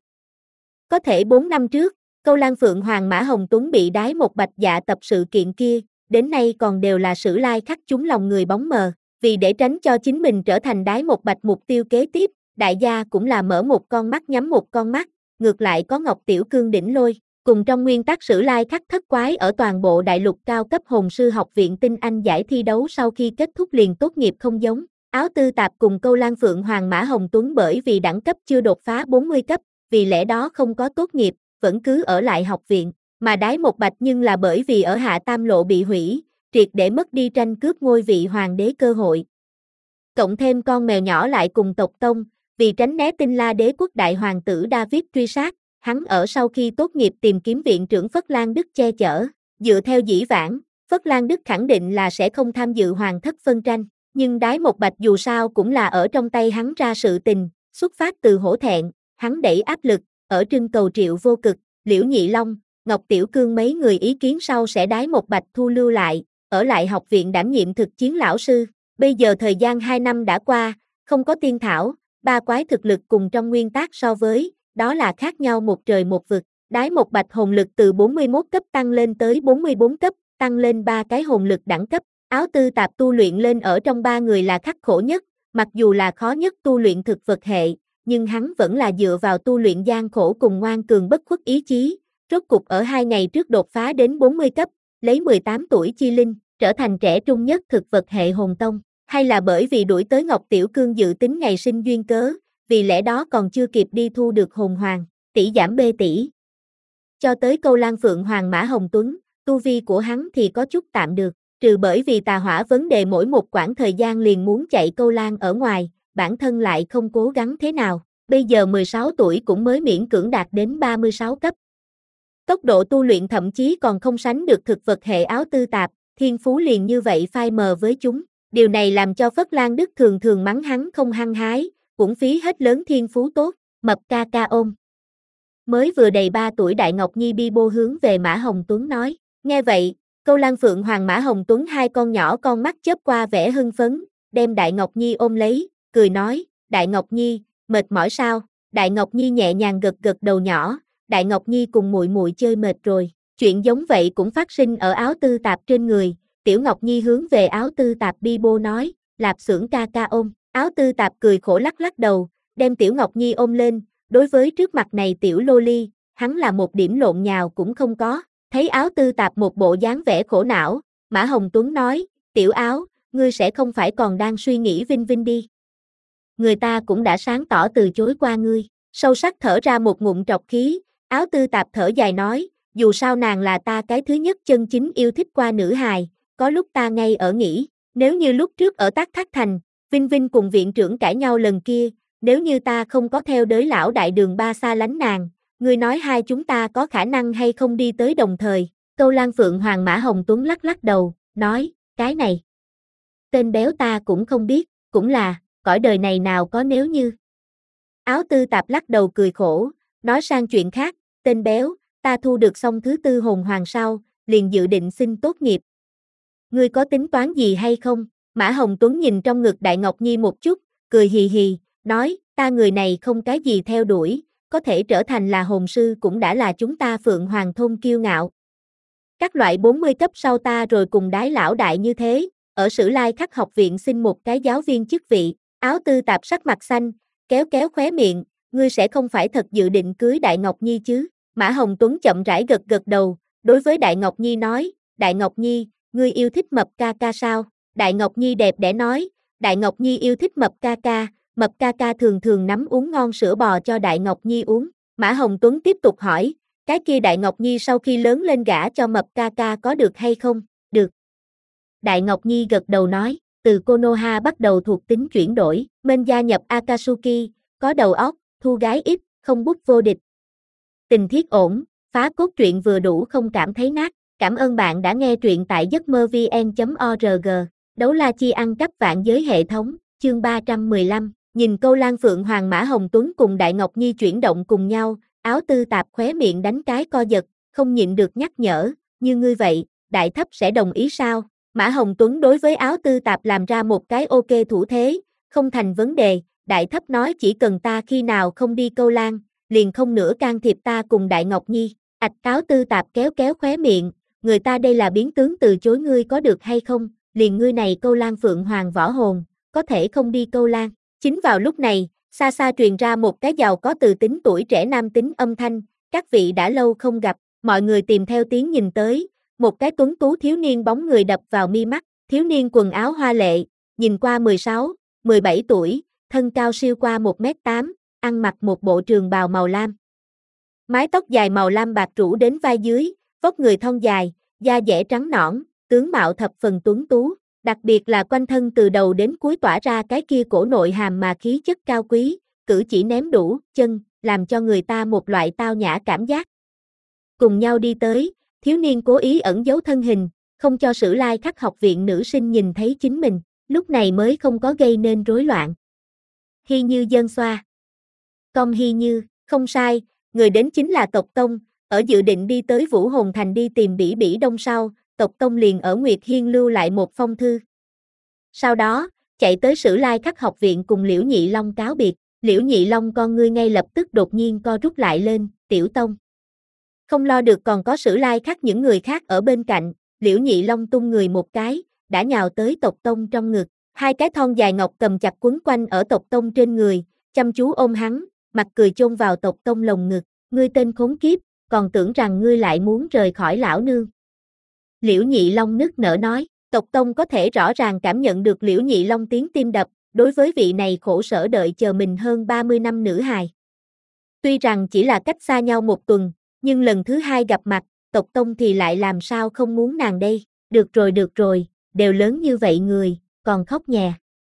Có thể bốn năm trước, Câu Lan Phượng Hoàng Mã Hồng Tuấn bị Đái Một Bạch dạ tập sự kiện kia, đến nay còn đều là Sử Lai Khắc trúng lòng người bóng mờ. Vì để tránh cho chính mình trở thành Đái Một Bạch mục tiêu kế tiếp, đại gia cũng là mở một con mắt nhắm một con mắt, ngược lại có Ngọc Tiểu Cương đỉnh lôi, cùng trong nguyên tắc Sử Lai Khắc thất quái ở toàn bộ đại lục cao cấp hồn sư học viện tinh anh giải thi đấu sau khi kết thúc liền tốt nghiệp không giống, Áo Tư Tạp cùng Câu Lan Phượng Hoàng Mã Hồng Tuấn bởi vì đẳng cấp chưa đột phá bốn mươi cấp, vì lẽ đó không có tốt nghiệp, vẫn cứ ở lại học viện, mà Đái Một Bạch nhưng là bởi vì ở Hạ Tam Lộ bị hủy, triệt để mất đi tranh cướp ngôi vị hoàng đế cơ hội. Cộng thêm con mèo nhỏ lại cùng tộc tông, vì tránh né Tinh La Đế quốc đại hoàng tử David truy sát, hắn ở sau khi tốt nghiệp tìm kiếm viện trưởng Phất Lan Đức che chở, dựa theo dĩ vãng, Phất Lan Đức khẳng định là sẽ không tham dự hoàng thất phân tranh, nhưng Đái Một Bạch dù sao cũng là ở trong tay hắn ra sự tình, xuất phát từ hổ thẹn, hắn đẩy áp lực, ở trưng cầu Triệu Vô Cực, Liễu Nhị Long, Ngọc Tiểu Cương mấy người ý kiến sau sẽ Đái Một Bạch thu lưu lại, ở lại học viện đảm nhiệm thực chiến lão sư. Bây giờ thời gian hai năm đã qua, không có tiên thảo, ba quái thực lực cùng trong nguyên tắc so với, đó là khác nhau một trời một vực. Đái Một Bạch hồn lực từ bốn mươi mốt cấp tăng lên tới bốn mươi bốn cấp, tăng lên ba cái hồn lực đẳng cấp. Áo Tư Tạp tu luyện lên ở trong ba người là khắc khổ nhất, mặc dù là khó nhất tu luyện thực vật hệ, nhưng hắn vẫn là dựa vào tu luyện gian khổ cùng ngoan cường bất khuất ý chí, rốt cục ở hai ngày trước đột phá đến bốn mươi cấp, lấy mười tám tuổi chi linh, trở thành trẻ trung nhất thực vật hệ hồn tông, hay là bởi vì đuổi tới Ngọc Tiểu Cương dự tính ngày sinh duyên cớ, vì lẽ đó còn chưa kịp đi thu được hồn hoàng, tỷ giảm B tỷ. Cho tới Câu Lan Phượng Hoàng Mã Hồng Tuấn, tu vi của hắn thì có chút tạm được, trừ bởi vì tà hỏa vấn đề mỗi một quãng thời gian liền muốn chạy Câu Lan ở ngoài, bản thân lại không cố gắng thế nào, bây giờ mười sáu tuổi cũng mới miễn cưỡng đạt đến ba mươi sáu cấp. Tốc độ tu luyện thậm chí còn không sánh được thực vật hệ Áo Tư Tạp, thiên phú liền như vậy phai mờ với chúng. Điều này làm cho Phất Lan Đức thường thường mắng hắn không hăng hái, uổng phí hết lớn thiên phú tốt, mập ca ca ôm. Mới vừa đầy ba tuổi Đại Ngọc Nhi bi bô hướng về Mã Hồng Tuấn nói, nghe vậy, Câu Lan Phượng Hoàng Mã Hồng Tuấn hai con nhỏ con mắt chớp qua vẻ hưng phấn, đem Đại Ngọc Nhi ôm lấy, cười nói, Đại Ngọc Nhi, mệt mỏi sao? Đại Ngọc Nhi nhẹ nhàng gật gật đầu nhỏ, Đại Ngọc Nhi cùng muội muội chơi mệt rồi, chuyện giống vậy cũng phát sinh ở Áo Tư Tạp trên người. Tiểu Ngọc Nhi hướng về Áo Tư Tạp bi bô nói, Lạp Xưởng ca ca ôm, Áo Tư Tạp cười khổ lắc lắc đầu, đem Tiểu Ngọc Nhi ôm lên, đối với trước mặt này Tiểu Lô Ly, hắn là một điểm lộn nhào cũng không có, thấy Áo Tư Tạp một bộ dáng vẻ khổ não, Mã Hồng Tuấn nói, Tiểu Áo, ngươi sẽ không phải còn đang suy nghĩ Vinh Vinh đi. Người ta cũng đã sáng tỏ từ chối qua ngươi, sâu sắc thở ra một ngụm trọc khí, Áo Tư Tạp thở dài nói, dù sao nàng là ta cái thứ nhất chân chính yêu thích qua nữ hài. Có lúc ta ngay ở nghĩ, nếu như lúc trước ở Tác Thác Thành, Vinh Vinh cùng viện trưởng cãi nhau lần kia, nếu như ta không có theo đới lão đại đường ba xa lánh nàng, ngươi nói hai chúng ta có khả năng hay không đi tới đồng thời. Câu Lan Phượng Hoàng Mã Hồng Tuấn lắc lắc đầu, nói, cái này, tên béo ta cũng không biết, cũng là, cõi đời này nào có nếu như. Áo tư tạp lắc đầu cười khổ, nói sang chuyện khác, tên béo, ta thu được xong thứ tư hồn hoàng sau, liền dự định xin tốt nghiệp. Ngươi có tính toán gì hay không? Mã Hồng Tuấn nhìn trong ngực Đại Ngọc Nhi một chút, cười hì hì, nói, ta người này không cái gì theo đuổi, có thể trở thành là hồn sư cũng đã là chúng ta Phượng Hoàng thôn kiêu ngạo. Các loại bốn mươi cấp sau ta rồi cùng đái lão đại như thế, ở Sử Lai Khắc học viện xin một cái giáo viên chức vị, áo tư tạp sắc mặt xanh, kéo kéo khóe miệng, ngươi sẽ không phải thật dự định cưới Đại Ngọc Nhi chứ? Mã Hồng Tuấn chậm rãi gật gật đầu, đối với Đại Ngọc Nhi nói, Đại Ngọc Nhi, ngươi yêu thích mập ca ca sao? Đại Ngọc Nhi đẹp đẽ nói, Đại Ngọc Nhi yêu thích mập ca ca, mập ca ca thường thường nắm uống ngon sữa bò cho Đại Ngọc Nhi uống. Mã Hồng Tuấn tiếp tục hỏi, cái kia Đại Ngọc Nhi sau khi lớn lên gả cho mập ca ca có được hay không? Được. Đại Ngọc Nhi gật đầu nói, từ Konoha bắt đầu thuộc tính chuyển đổi, men gia nhập Akatsuki, có đầu óc, thu gái ít, không bút vô địch. Tình thiết ổn, phá cốt truyện vừa đủ không cảm thấy nát. Cảm ơn bạn đã nghe truyện tại giấc mơ vn chấm org. Đấu la chi ăn cắp vạn giới hệ thống, chương ba trăm mười lăm. Nhìn câu Lan Phượng Hoàng Mã Hồng Tuấn cùng Đại Ngọc Nhi chuyển động cùng nhau, áo tư tạp khóe miệng đánh cái co giật, không nhịn được nhắc nhở, như ngươi vậy, Đại Thấp sẽ đồng ý sao? Mã Hồng Tuấn đối với áo tư tạp làm ra một cái ok thủ thế, không thành vấn đề, Đại Thấp nói chỉ cần ta khi nào không đi câu Lan, liền không nữa can thiệp ta cùng Đại Ngọc Nhi. Ạch áo tư tạp kéo kéo khóe miệng, người ta đây là biến tướng từ chối ngươi có được hay không, liền ngươi này câu Lan Phượng Hoàng võ hồn, có thể không đi câu Lan. Chính vào lúc này, xa xa truyền ra một cái giàu có từ tính tuổi trẻ nam tính âm thanh, các vị đã lâu không gặp, mọi người tìm theo tiếng nhìn tới, một cái tuấn tú thiếu niên bóng người đập vào mi mắt, thiếu niên quần áo hoa lệ, nhìn qua mười sáu, mười bảy tuổi, thân cao siêu qua một mét tám, ăn mặc một bộ trường bào màu lam. Mái tóc dài màu lam bạc rủ đến vai dưới, vóc người thon dài, da dẻ trắng nõn, tướng mạo thập phần tuấn tú, đặc biệt là quanh thân từ đầu đến cuối tỏa ra cái kia cổ nội hàm mà khí chất cao quý, cử chỉ ném đủ chân, làm cho người ta một loại tao nhã cảm giác. Cùng nhau đi tới, thiếu niên cố ý ẩn giấu thân hình, không cho Sử Lai Khắc học viện nữ sinh nhìn thấy chính mình, lúc này mới không có gây nên rối loạn. Hy Như dơn xoa. Công Hy Như, không sai, người đến chính là tộc Tông, ở dự định đi tới Vũ Hồn Thành đi tìm Bỉ Bỉ Đông sau, tộc Tông liền ở Nguyệt Hiên lưu lại một phong thư. Sau đó, chạy tới Sử Lai Khắc học viện cùng Liễu Nhị Long cáo biệt, Liễu Nhị Long con ngươi ngay lập tức đột nhiên co rút lại lên, Tiểu Tông. Không lo được còn có Sử Lai Khắc những người khác ở bên cạnh, Liễu Nhị Long tung người một cái, đã nhào tới tộc Tông trong ngực, hai cái thon dài ngọc cầm chặt quấn quanh ở tộc Tông trên người, chăm chú ôm hắn, mặt cười chôn vào tộc Tông lồng ngực, ngươi tên khốn kiếp, còn tưởng rằng ngươi lại muốn rời khỏi lão nương. Liễu Nhị Long nức nở nói, tộc Tông có thể rõ ràng cảm nhận được Liễu Nhị Long tiếng tim đập, đối với vị này khổ sở đợi chờ mình hơn ba mươi năm nữ hài. Tuy rằng chỉ là cách xa nhau một tuần, nhưng lần thứ hai gặp mặt, tộc Tông thì lại làm sao không muốn nàng đây, được rồi được rồi, đều lớn như vậy người, còn khóc nhè.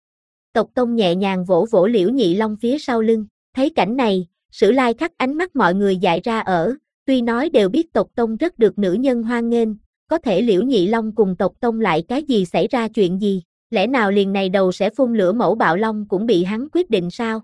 Tộc Tông nhẹ nhàng vỗ vỗ Liễu Nhị Long phía sau lưng, thấy cảnh này, Sử Lai Khắc ánh mắt mọi người dại ra ở, tuy nói đều biết tộc Tông rất được nữ nhân hoan nghênh, có thể Liễu Nhị Long cùng tộc Tông lại cái gì xảy ra chuyện gì, lẽ nào liền này đầu sẽ phun lửa mẫu bạo long cũng bị hắn quyết định sao?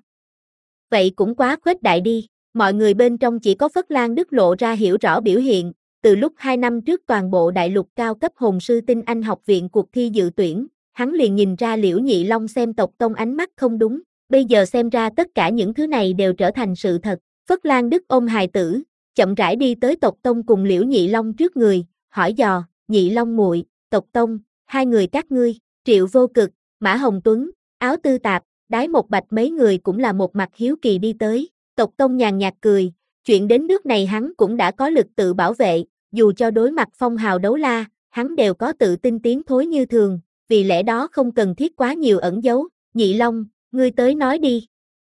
Vậy cũng quá khuếch đại đi, mọi người bên trong chỉ có Phất Lan Đức lộ ra hiểu rõ biểu hiện, từ lúc hai năm trước toàn bộ đại lục cao cấp hồn sư tinh anh học viện cuộc thi dự tuyển, hắn liền nhìn ra Liễu Nhị Long xem tộc Tông ánh mắt không đúng, bây giờ xem ra tất cả những thứ này đều trở thành sự thật. Phất Lan Đức ôm hài tử, chậm rãi đi tới tộc Tông cùng Liễu Nhị Long trước người, hỏi dò, Nhị Long muội, tộc Tông, hai người các ngươi, Triệu Vô Cực, Mã Hồng Tuấn, Áo Tư Tạp, Đái Một Bạch mấy người cũng là một mặt hiếu kỳ đi tới, tộc Tông nhàn nhạt cười, chuyện đến nước này hắn cũng đã có lực tự bảo vệ, dù cho đối mặt phong hào đấu la, hắn đều có tự tin tiến thối như thường, vì lẽ đó không cần thiết quá nhiều ẩn giấu, Nhị Long, ngươi tới nói đi.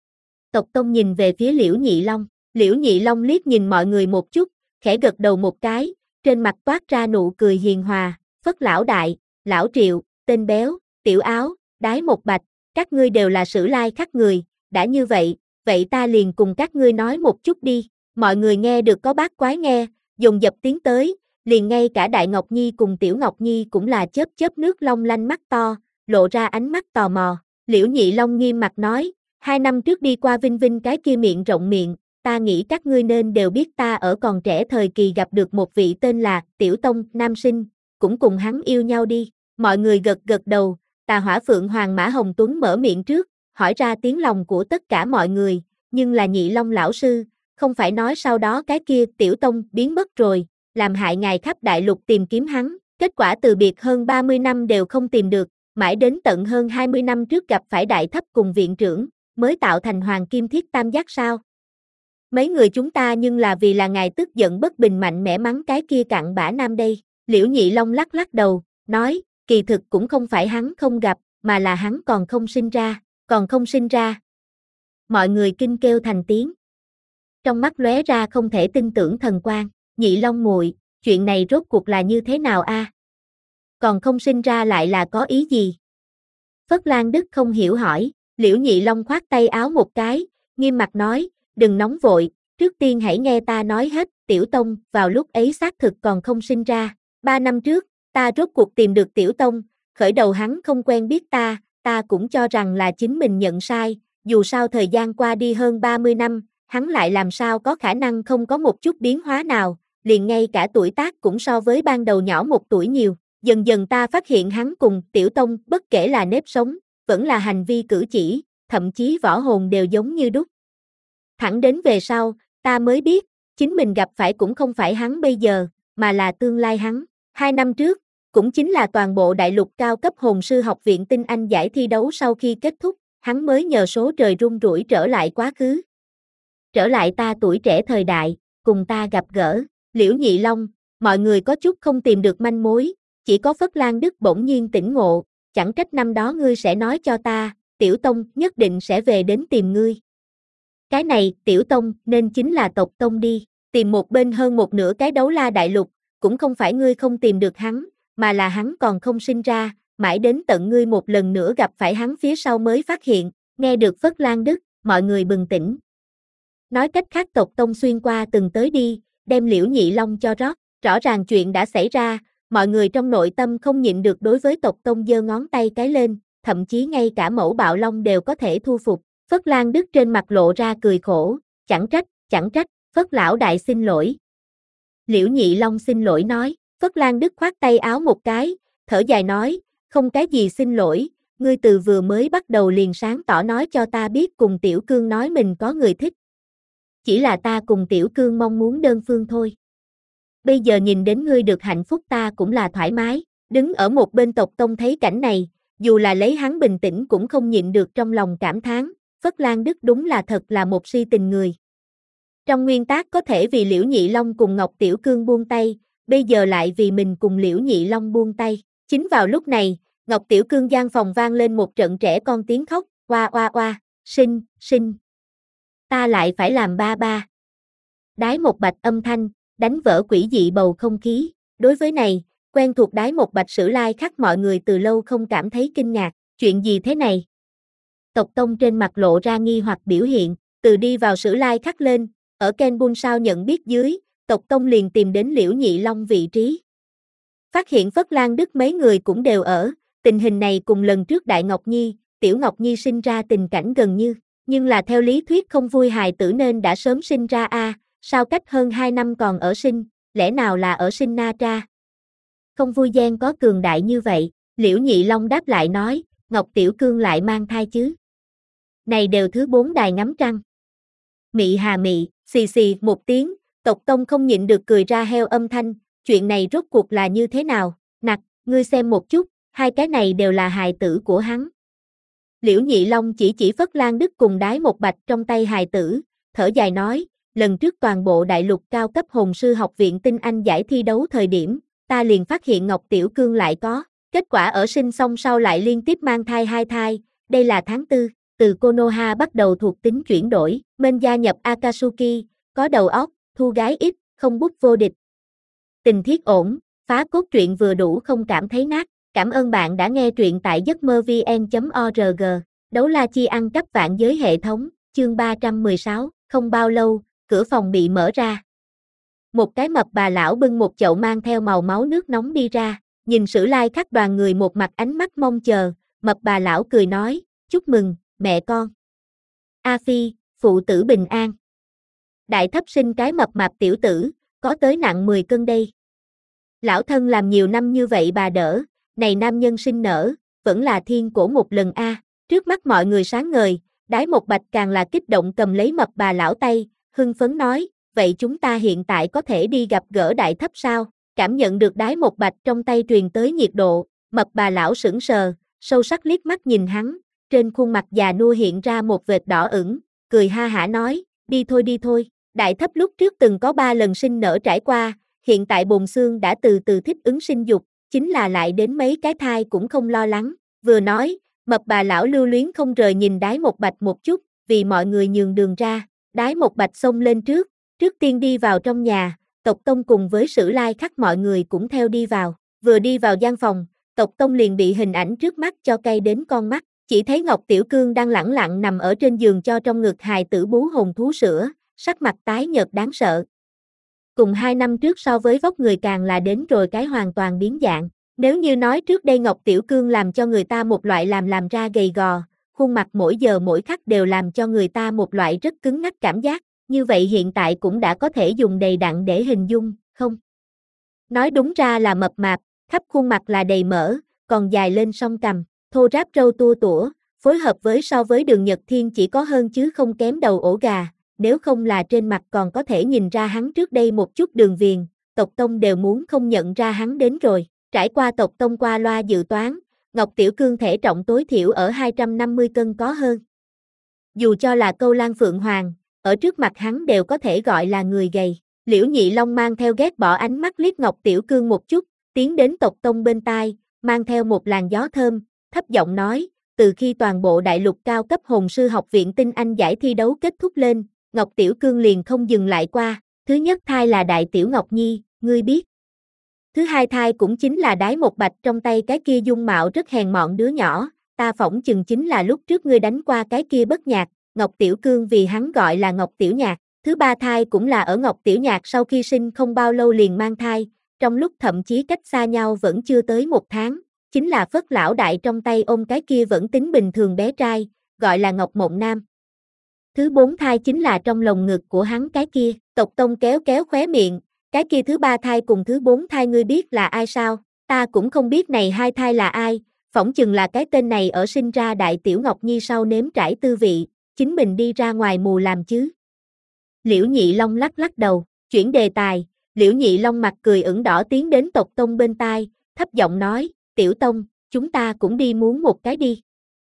Tộc Tông nhìn về phía Liễu Nhị Long, Liễu Nhị Long liếc nhìn mọi người một chút, khẽ gật đầu một cái, trên mặt toát ra nụ cười hiền hòa, Phất lão đại, lão Triệu, tên béo, Tiểu Áo, Đái Một Bạch, các ngươi đều là Sử Lai Khắc người, đã như vậy, vậy ta liền cùng các ngươi nói một chút đi, mọi người nghe được có bát quái nghe, dồn dập tiến tới, liền ngay cả Đại Ngọc Nhi cùng Tiểu Ngọc Nhi cũng là chớp chớp nước long lanh mắt to, lộ ra ánh mắt tò mò. Liễu Nhị Long nghiêm mặt nói, hai năm trước đi qua Vinh Vinh cái kia miệng rộng miệng, ta nghĩ các ngươi nên đều biết ta ở còn trẻ thời kỳ gặp được một vị tên là Tiểu Tông, nam sinh, cũng cùng hắn yêu nhau đi. Mọi người gật gật đầu, Tà Hỏa Phượng Hoàng Mã Hồng Tuấn mở miệng trước, hỏi ra tiếng lòng của tất cả mọi người, nhưng là Nhị Long lão sư, không phải nói sau đó cái kia Tiểu Tông biến mất rồi, làm hại ngài khắp đại lục tìm kiếm hắn, kết quả từ biệt hơn ba mươi năm đều không tìm được, mãi đến tận hơn hai mươi năm trước gặp phải đại thấp cùng viện trưởng, mới tạo thành Hoàng Kim Thiết Tam Giác sao? Mấy người chúng ta nhưng là vì là ngài tức giận bất bình mạnh mẽ mắng cái kia cặn bã nam đây. Liễu Nhị Long lắc lắc đầu, nói, kỳ thực cũng không phải hắn không gặp, mà là hắn còn không sinh ra, còn không sinh ra. Mọi người kinh kêu thành tiếng. Trong mắt lóe ra không thể tin tưởng thần quang, Nhị Long muội, chuyện này rốt cuộc là như thế nào a? Còn không sinh ra lại là có ý gì? Phất Lan Đức không hiểu hỏi, Liễu Nhị Long khoát tay áo một cái, nghiêm mặt nói, đừng nóng vội, trước tiên hãy nghe ta nói hết, Tiểu Tông, vào lúc ấy xác thực còn không sinh ra, ba năm trước, ta rốt cuộc tìm được Tiểu Tông, khởi đầu hắn không quen biết ta, ta cũng cho rằng là chính mình nhận sai, dù sao thời gian qua đi hơn ba mươi năm, hắn lại làm sao có khả năng không có một chút biến hóa nào, liền ngay cả tuổi tác cũng so với ban đầu nhỏ một tuổi nhiều, dần dần ta phát hiện hắn cùng Tiểu Tông bất kể là nếp sống, vẫn là hành vi cử chỉ, thậm chí võ hồn đều giống như đúc. Thẳng đến về sau, ta mới biết, chính mình gặp phải cũng không phải hắn bây giờ, mà là tương lai hắn. Hai năm trước, cũng chính là toàn bộ đại lục cao cấp hồn sư học viện tinh anh giải thi đấu sau khi kết thúc, hắn mới nhờ số trời rung rủi trở lại quá khứ. Trở lại ta tuổi trẻ thời đại, cùng ta gặp gỡ, Liễu Nhị Long, mọi người có chút không tìm được manh mối, chỉ có Phất Lan Đức bỗng nhiên tỉnh ngộ, chẳng trách năm đó ngươi sẽ nói cho ta, Tiểu Tông nhất định sẽ về đến tìm ngươi. Cái này, Tiểu Tông, nên chính là tộc Tông đi, tìm một bên hơn một nửa cái đấu la đại lục, cũng không phải ngươi không tìm được hắn, mà là hắn còn không sinh ra, mãi đến tận ngươi một lần nữa gặp phải hắn phía sau mới phát hiện, nghe được Phất Lan Đức, mọi người bừng tỉnh. Nói cách khác tộc Tông xuyên qua từng tới đi, đem Liễu Nhị Long cho rót, rõ ràng chuyện đã xảy ra, mọi người trong nội tâm không nhịn được đối với tộc Tông giơ ngón tay cái lên, thậm chí ngay cả mẫu bạo long đều có thể thu phục. Phất Lan Đức trên mặt lộ ra cười khổ, chẳng trách, chẳng trách, Phất lão đại xin lỗi. Liễu Nhị Long xin lỗi nói, Phất Lan Đức khoát tay áo một cái, thở dài nói, không cái gì xin lỗi, ngươi từ vừa mới bắt đầu liền sáng tỏ nói cho ta biết cùng Tiểu Cương nói mình có người thích. Chỉ là ta cùng Tiểu Cương mong muốn đơn phương thôi. Bây giờ nhìn đến ngươi được hạnh phúc ta cũng là thoải mái, đứng ở một bên tộc Tông thấy cảnh này, dù là lấy hắn bình tĩnh cũng không nhịn được trong lòng cảm thán, Phất Lan Đức đúng là thật là một si tình người. Trong nguyên tắc có thể vì Liễu Nhị Long cùng Ngọc Tiểu Cương buông tay, bây giờ lại vì mình cùng Liễu Nhị Long buông tay. Chính vào lúc này, Ngọc Tiểu Cương gian phòng vang lên một trận trẻ con tiếng khóc, oa oa oa, sinh, sinh. Ta lại phải làm ba ba. Đái một bạch âm thanh, đánh vỡ quỷ dị bầu không khí. Đối với này, quen thuộc Đái một bạch Sử Lai Khắc mọi người từ lâu không cảm thấy kinh ngạc. Chuyện gì thế này? Tộc Tông trên mặt lộ ra nghi hoặc biểu hiện, từ đi vào Sử Lai Khắc lên, ở Ken Bun sao nhận biết dưới, tộc Tông liền tìm đến Liễu Nhị Long vị trí. Phát hiện Phất Lan Đức mấy người cũng đều ở, tình hình này cùng lần trước Đại Ngọc Nhi, Tiểu Ngọc Nhi sinh ra tình cảnh gần như, nhưng là theo lý thuyết không vui hài tử nên đã sớm sinh ra a, sao cách hơn hai năm còn ở sinh, lẽ nào là ở sinh na tra? Không vui gen có cường đại như vậy, Liễu Nhị Long đáp lại nói, Ngọc Tiểu Cương lại mang thai chứ. Này đều thứ bốn đài ngắm trăng. Mị hà mị, xì xì một tiếng, tộc Tông không nhịn được cười ra heo âm thanh, chuyện này rốt cuộc là như thế nào, nặc, ngươi xem một chút, hai cái này đều là hài tử của hắn. Liễu Nhị Long chỉ chỉ Phất Lan Đức cùng Đái một bạch trong tay hài tử, thở dài nói, lần trước toàn bộ đại lục cao cấp hồn sư học viện tinh anh giải thi đấu thời điểm, ta liền phát hiện Ngọc Tiểu Cương lại có, kết quả ở sinh xong sau lại liên tiếp mang thai hai thai, đây là tháng tư, từ Konoha bắt đầu thuộc tính chuyển đổi, men gia nhập Akatsuki, có đầu óc, thu gái ít, không bút vô địch. Tình thiết ổn, phá cốt truyện vừa đủ không cảm thấy nát. Cảm ơn bạn đã nghe truyện tại giấc mơ vn chấm org. Đấu la chi ăn cắp vạn giới hệ thống, chương ba trăm mười sáu, không bao lâu, cửa phòng bị mở ra. Một cái mập bà lão bưng một chậu mang theo màu máu nước nóng đi ra, nhìn Sử Lai Khắc đoàn người một mặt ánh mắt mong chờ, Mập bà lão cười nói, chúc mừng, mẹ con. A Phi, phụ tử bình an. Đại Thấp sinh cái mập mạp tiểu tử, có tới nặng mười cân đây. Lão thân làm nhiều năm như vậy bà đỡ, này nam nhân sinh nở, vẫn là thiên cổ một lần a. À. Trước mắt mọi người sáng ngời, Đái Một Bạch càng là kích động cầm lấy mập bà lão tay, hưng phấn nói, vậy chúng ta hiện tại có thể đi gặp gỡ Đại Thấp sao? Cảm nhận được Đái Một Bạch trong tay truyền tới nhiệt độ, mập bà lão sững sờ, sâu sắc liếc mắt nhìn hắn, trên khuôn mặt già nua hiện ra một vệt đỏ ửng, cười ha hả nói, đi thôi đi thôi. Đại Thấp lúc trước từng có ba lần sinh nở trải qua, hiện tại bồn xương đã từ từ thích ứng sinh dục, chính là lại đến mấy cái thai cũng không lo lắng. Vừa nói, mập bà lão lưu luyến không rời nhìn Đái Một Bạch một chút, vì mọi người nhường đường ra, Đái Một Bạch xông lên trước, trước tiên đi vào trong nhà, Tộc Tông cùng với Sử Lai Khắc mọi người cũng theo đi vào, vừa đi vào gian phòng, Tộc Tông liền bị hình ảnh trước mắt cho cay đến con mắt, chỉ thấy Ngọc Tiểu Cương đang lẳng lặng nằm ở trên giường cho trong ngực hài tử bú hồn thú sữa, sắc mặt tái nhợt đáng sợ. Cùng hai năm trước so với vóc người càng là đến rồi cái hoàn toàn biến dạng. Nếu như nói trước đây Ngọc Tiểu Cương làm cho người ta một loại làm làm ra gầy gò, khuôn mặt mỗi giờ mỗi khắc đều làm cho người ta một loại rất cứng ngắc cảm giác, như vậy hiện tại cũng đã có thể dùng đầy đặn để hình dung, không? Nói đúng ra là mập mạp, khắp khuôn mặt là đầy mỡ, còn dài lên song cằm, thô ráp râu tua tủa, phối hợp với so với Đường Nhật Thiên chỉ có hơn chứ không kém đầu ổ gà, nếu không là trên mặt còn có thể nhìn ra hắn trước đây một chút đường viền, Tộc Tông đều muốn không nhận ra hắn đến rồi. Trải qua Tộc Tông qua loa dự toán, Ngọc Tiểu Cương thể trọng tối thiểu ở hai trăm năm mươi cân có hơn. Dù cho là Câu Lan Phượng Hoàng, ở trước mặt hắn đều có thể gọi là người gầy. Liễu Nhị Long mang theo ghét bỏ ánh mắt liếc Ngọc Tiểu Cương một chút, tiến đến Tộc Tông bên tai, mang theo một làn gió thơm, thấp giọng nói, từ khi toàn bộ đại lục cao cấp hồn sư học viện tinh anh giải thi đấu kết thúc lên, Ngọc Tiểu Cương liền không dừng lại qua, thứ nhất thai là Đại Tiểu Ngọc Nhi, ngươi biết. Thứ hai thai cũng chính là Đái Một Bạch trong tay cái kia dung mạo rất hèn mọn đứa nhỏ, ta phỏng chừng chính là lúc trước ngươi đánh qua cái kia Bất Nhạc, Ngọc Tiểu Cương vì hắn gọi là Ngọc Tiểu Nhạc. Thứ ba thai cũng là ở Ngọc Tiểu Nhạc sau khi sinh không bao lâu liền mang thai, trong lúc thậm chí cách xa nhau vẫn chưa tới một tháng, chính là Phất lão đại trong tay ôm cái kia vẫn tính bình thường bé trai, gọi là Ngọc Mộng Nam. Thứ bốn thai chính là trong lồng ngực của hắn cái kia, Tộc Tông kéo kéo khóe miệng, cái kia thứ ba thai cùng thứ bốn thai ngươi biết là ai sao? Ta cũng không biết này hai thai là ai, phỏng chừng là cái tên này ở sinh ra Đại Tiểu Ngọc Nhi sau nếm trải tư vị, chính mình đi ra ngoài mù làm chứ. Liễu Nhị Long lắc lắc đầu, chuyển đề tài, Liễu Nhị Long mặt cười ửng đỏ tiến đến Tộc Tông bên tai, thấp giọng nói, Tiểu Tông, chúng ta cũng đi muốn một cái đi.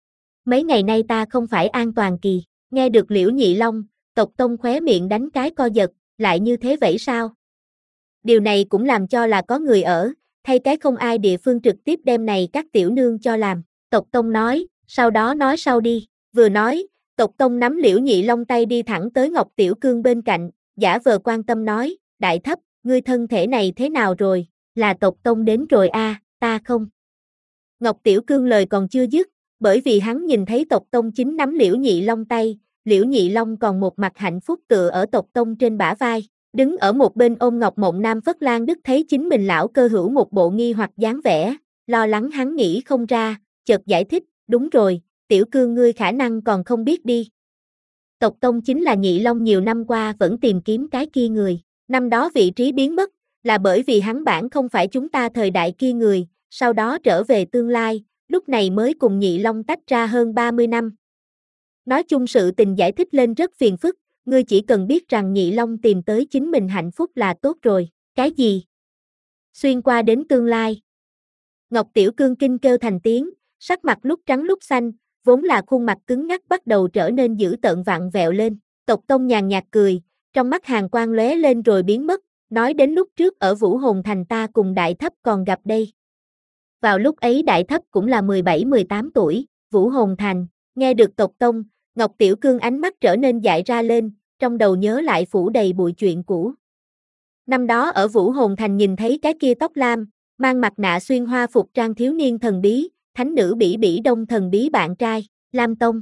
Mấy ngày nay ta không phải an toàn kỳ, nghe được Liễu Nhị Long, Tộc Tông khóe miệng đánh cái co giật, lại như thế vậy sao? Điều này cũng làm cho là có người ở, thay cái không ai địa phương trực tiếp đem này các tiểu nương cho làm. Tộc Tông nói, sau đó nói sau đi, vừa nói, Tộc Tông nắm Liễu Nhị Long tay đi thẳng tới Ngọc Tiểu Cương bên cạnh, giả vờ quan tâm nói, Đại Thấp, ngươi thân thể này thế nào rồi, là Tộc Tông đến rồi a, à, ta không. Ngọc Tiểu Cương lời còn chưa dứt, bởi vì hắn nhìn thấy Tộc Tông chính nắm Liễu Nhị Long tay, Liễu Nhị Long còn một mặt hạnh phúc tựa ở Tộc Tông trên bả vai. Đứng ở một bên ôm Ngọc Mộng Nam Phất Lan Đức thấy chính mình lão cơ hữu một bộ nghi hoặc dáng vẻ, lo lắng hắn nghĩ không ra, chợt giải thích, đúng rồi, Tiểu Cương ngươi khả năng còn không biết đi. Tộc Tông chính là Nhị Long nhiều năm qua vẫn tìm kiếm cái kia người, năm đó vị trí biến mất, là bởi vì hắn bản không phải chúng ta thời đại kia người, sau đó trở về tương lai, lúc này mới cùng Nhị Long tách ra hơn ba mươi năm. Nói chung sự tình giải thích lên rất phiền phức, ngươi chỉ cần biết rằng Nhị Long tìm tới chính mình hạnh phúc là tốt rồi, cái gì? Xuyên qua đến tương lai. Ngọc Tiểu Cương kinh kêu thành tiếng, sắc mặt lúc trắng lúc xanh, vốn là khuôn mặt cứng ngắc bắt đầu trở nên dữ tợn vặn vẹo lên. Tộc Tông nhàn nhạt cười, trong mắt hàn quang lóe lên rồi biến mất, nói đến lúc trước ở Vũ Hồn Thành ta cùng Đại Thấp còn gặp đây. Vào lúc ấy Đại Thấp cũng là mười bảy mười tám tuổi, Vũ Hồn Thành, nghe được Tộc Tông, Ngọc Tiểu Cương ánh mắt trở nên dại ra lên, trong đầu nhớ lại phủ đầy bụi chuyện cũ. Năm đó ở Vũ Hồn Thành nhìn thấy cái kia tóc lam, mang mặt nạ xuyên hoa phục trang thiếu niên thần bí, thánh nữ Bỉ Bỉ Đông thần bí bạn trai, Lam Tông.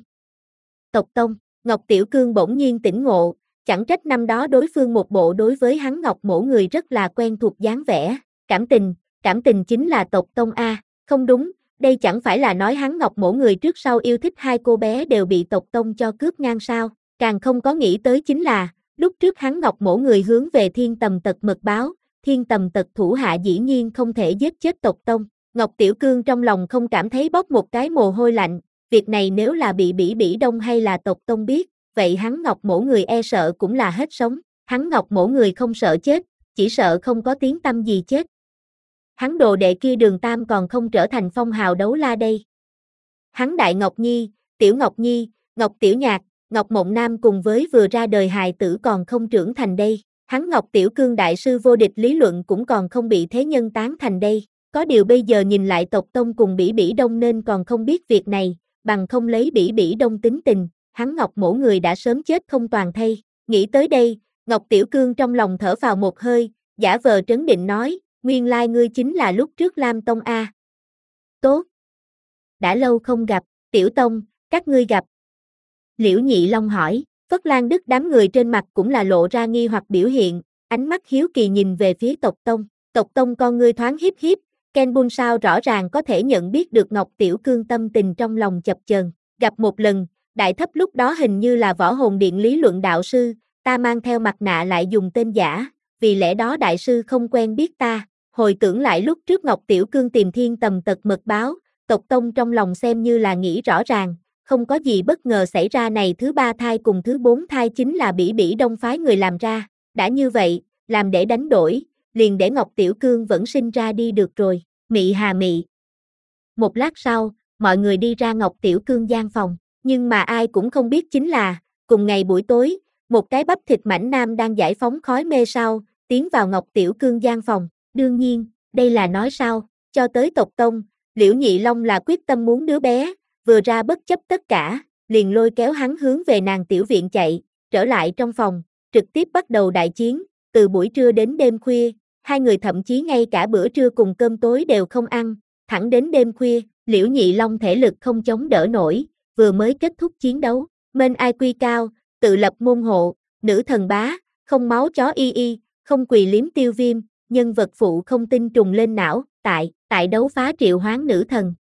Tộc Tông, Ngọc Tiểu Cương bỗng nhiên tỉnh ngộ, chẳng trách năm đó đối phương một bộ đối với hắn Ngọc mổ người rất là quen thuộc dáng vẻ, cảm tình, cảm tình chính là Tộc Tông a, không đúng, Đây chẳng phải là nói hắn Ngọc Mỗ người trước sau yêu thích hai cô bé đều bị tộc tông cho cướp ngang sao, càng không có nghĩ tới chính là, lúc trước hắn Ngọc Mỗ người hướng về Thiên Tầm Tật mật báo, Thiên Tầm Tật thủ hạ dĩ nhiên không thể giết chết tộc tông. Ngọc Tiểu Cương trong lòng không cảm thấy bóp một cái mồ hôi lạnh, việc này nếu là bị Bỉ Bỉ Đông hay là tộc tông biết, vậy hắn Ngọc Mỗ người e sợ cũng là hết sống, hắn Ngọc Mỗ người không sợ chết, chỉ sợ không có tiếng tăm gì chết. Hắn đồ đệ kia Đường Tam còn không trở thành phong hào đấu la đây. Hắn Đại Ngọc Nhi, Tiểu Ngọc Nhi, Ngọc Tiểu Nhạc, Ngọc Mộng Nam cùng với vừa ra đời hài tử còn không trưởng thành đây. Hắn Ngọc Tiểu Cương đại sư vô địch lý luận cũng còn không bị thế nhân tán thành đây. Có điều bây giờ nhìn lại tộc tông cùng Bỉ Bỉ Đông nên còn không biết việc này, bằng không lấy Bỉ Bỉ Đông tính tình, hắn Ngọc Mỗ người đã sớm chết không toàn thây. Nghĩ tới đây, Ngọc Tiểu Cương trong lòng thở phào một hơi, giả vờ trấn định nói, nguyên lai ngươi chính là lúc trước Lam Tông a. Tốt. Đã lâu không gặp, Tiểu Tông, các ngươi gặp. Liễu Nhị Long hỏi, Phất Lan Đức đám người trên mặt cũng là lộ ra nghi hoặc biểu hiện, ánh mắt hiếu kỳ nhìn về phía tộc tông. Tộc tông con ngươi thoáng hiếp hiếp, Ken Bun sao rõ ràng có thể nhận biết được Ngọc Tiểu Cương tâm tình trong lòng chập chờn. Gặp một lần, đại thấp lúc đó hình như là Võ Hồn Điện lý luận đạo sư, ta mang theo mặt nạ lại dùng tên giả, vì lẽ đó đại sư không quen biết ta. Hồi tưởng lại lúc trước Ngọc Tiểu Cương tìm Thiên Tầm Tật mật báo, tộc tông trong lòng xem như là nghĩ rõ ràng, không có gì bất ngờ xảy ra này thứ ba thai cùng thứ bốn thai chính là Bỉ Bỉ Đông phái người làm ra, đã như vậy, làm để đánh đổi, liền để Ngọc Tiểu Cương vẫn sinh ra đi được rồi, mị hà mị. Một lát sau, mọi người đi ra Ngọc Tiểu Cương gian phòng, nhưng mà ai cũng không biết chính là, cùng ngày buổi tối, một cái bắp thịt mảnh nam đang giải phóng khói mê sau, tiến vào Ngọc Tiểu Cương gian phòng, đương nhiên, đây là nói sao, cho tới tộc tông, Liễu Nhị Long là quyết tâm muốn đứa bé, vừa ra bất chấp tất cả, liền lôi kéo hắn hướng về nàng tiểu viện chạy, trở lại trong phòng, trực tiếp bắt đầu đại chiến, từ buổi trưa đến đêm khuya, hai người thậm chí ngay cả bữa trưa cùng cơm tối đều không ăn, thẳng đến đêm khuya, Liễu Nhị Long thể lực không chống đỡ nổi, vừa mới kết thúc chiến đấu, men i kiu cao, tự lập môn hộ, nữ thần bá, không máu chó y y, không quỳ liếm tiêu viêm, nhân vật phụ không tinh trùng lên não, tại, tại đấu phá triệu hoán nữ thần,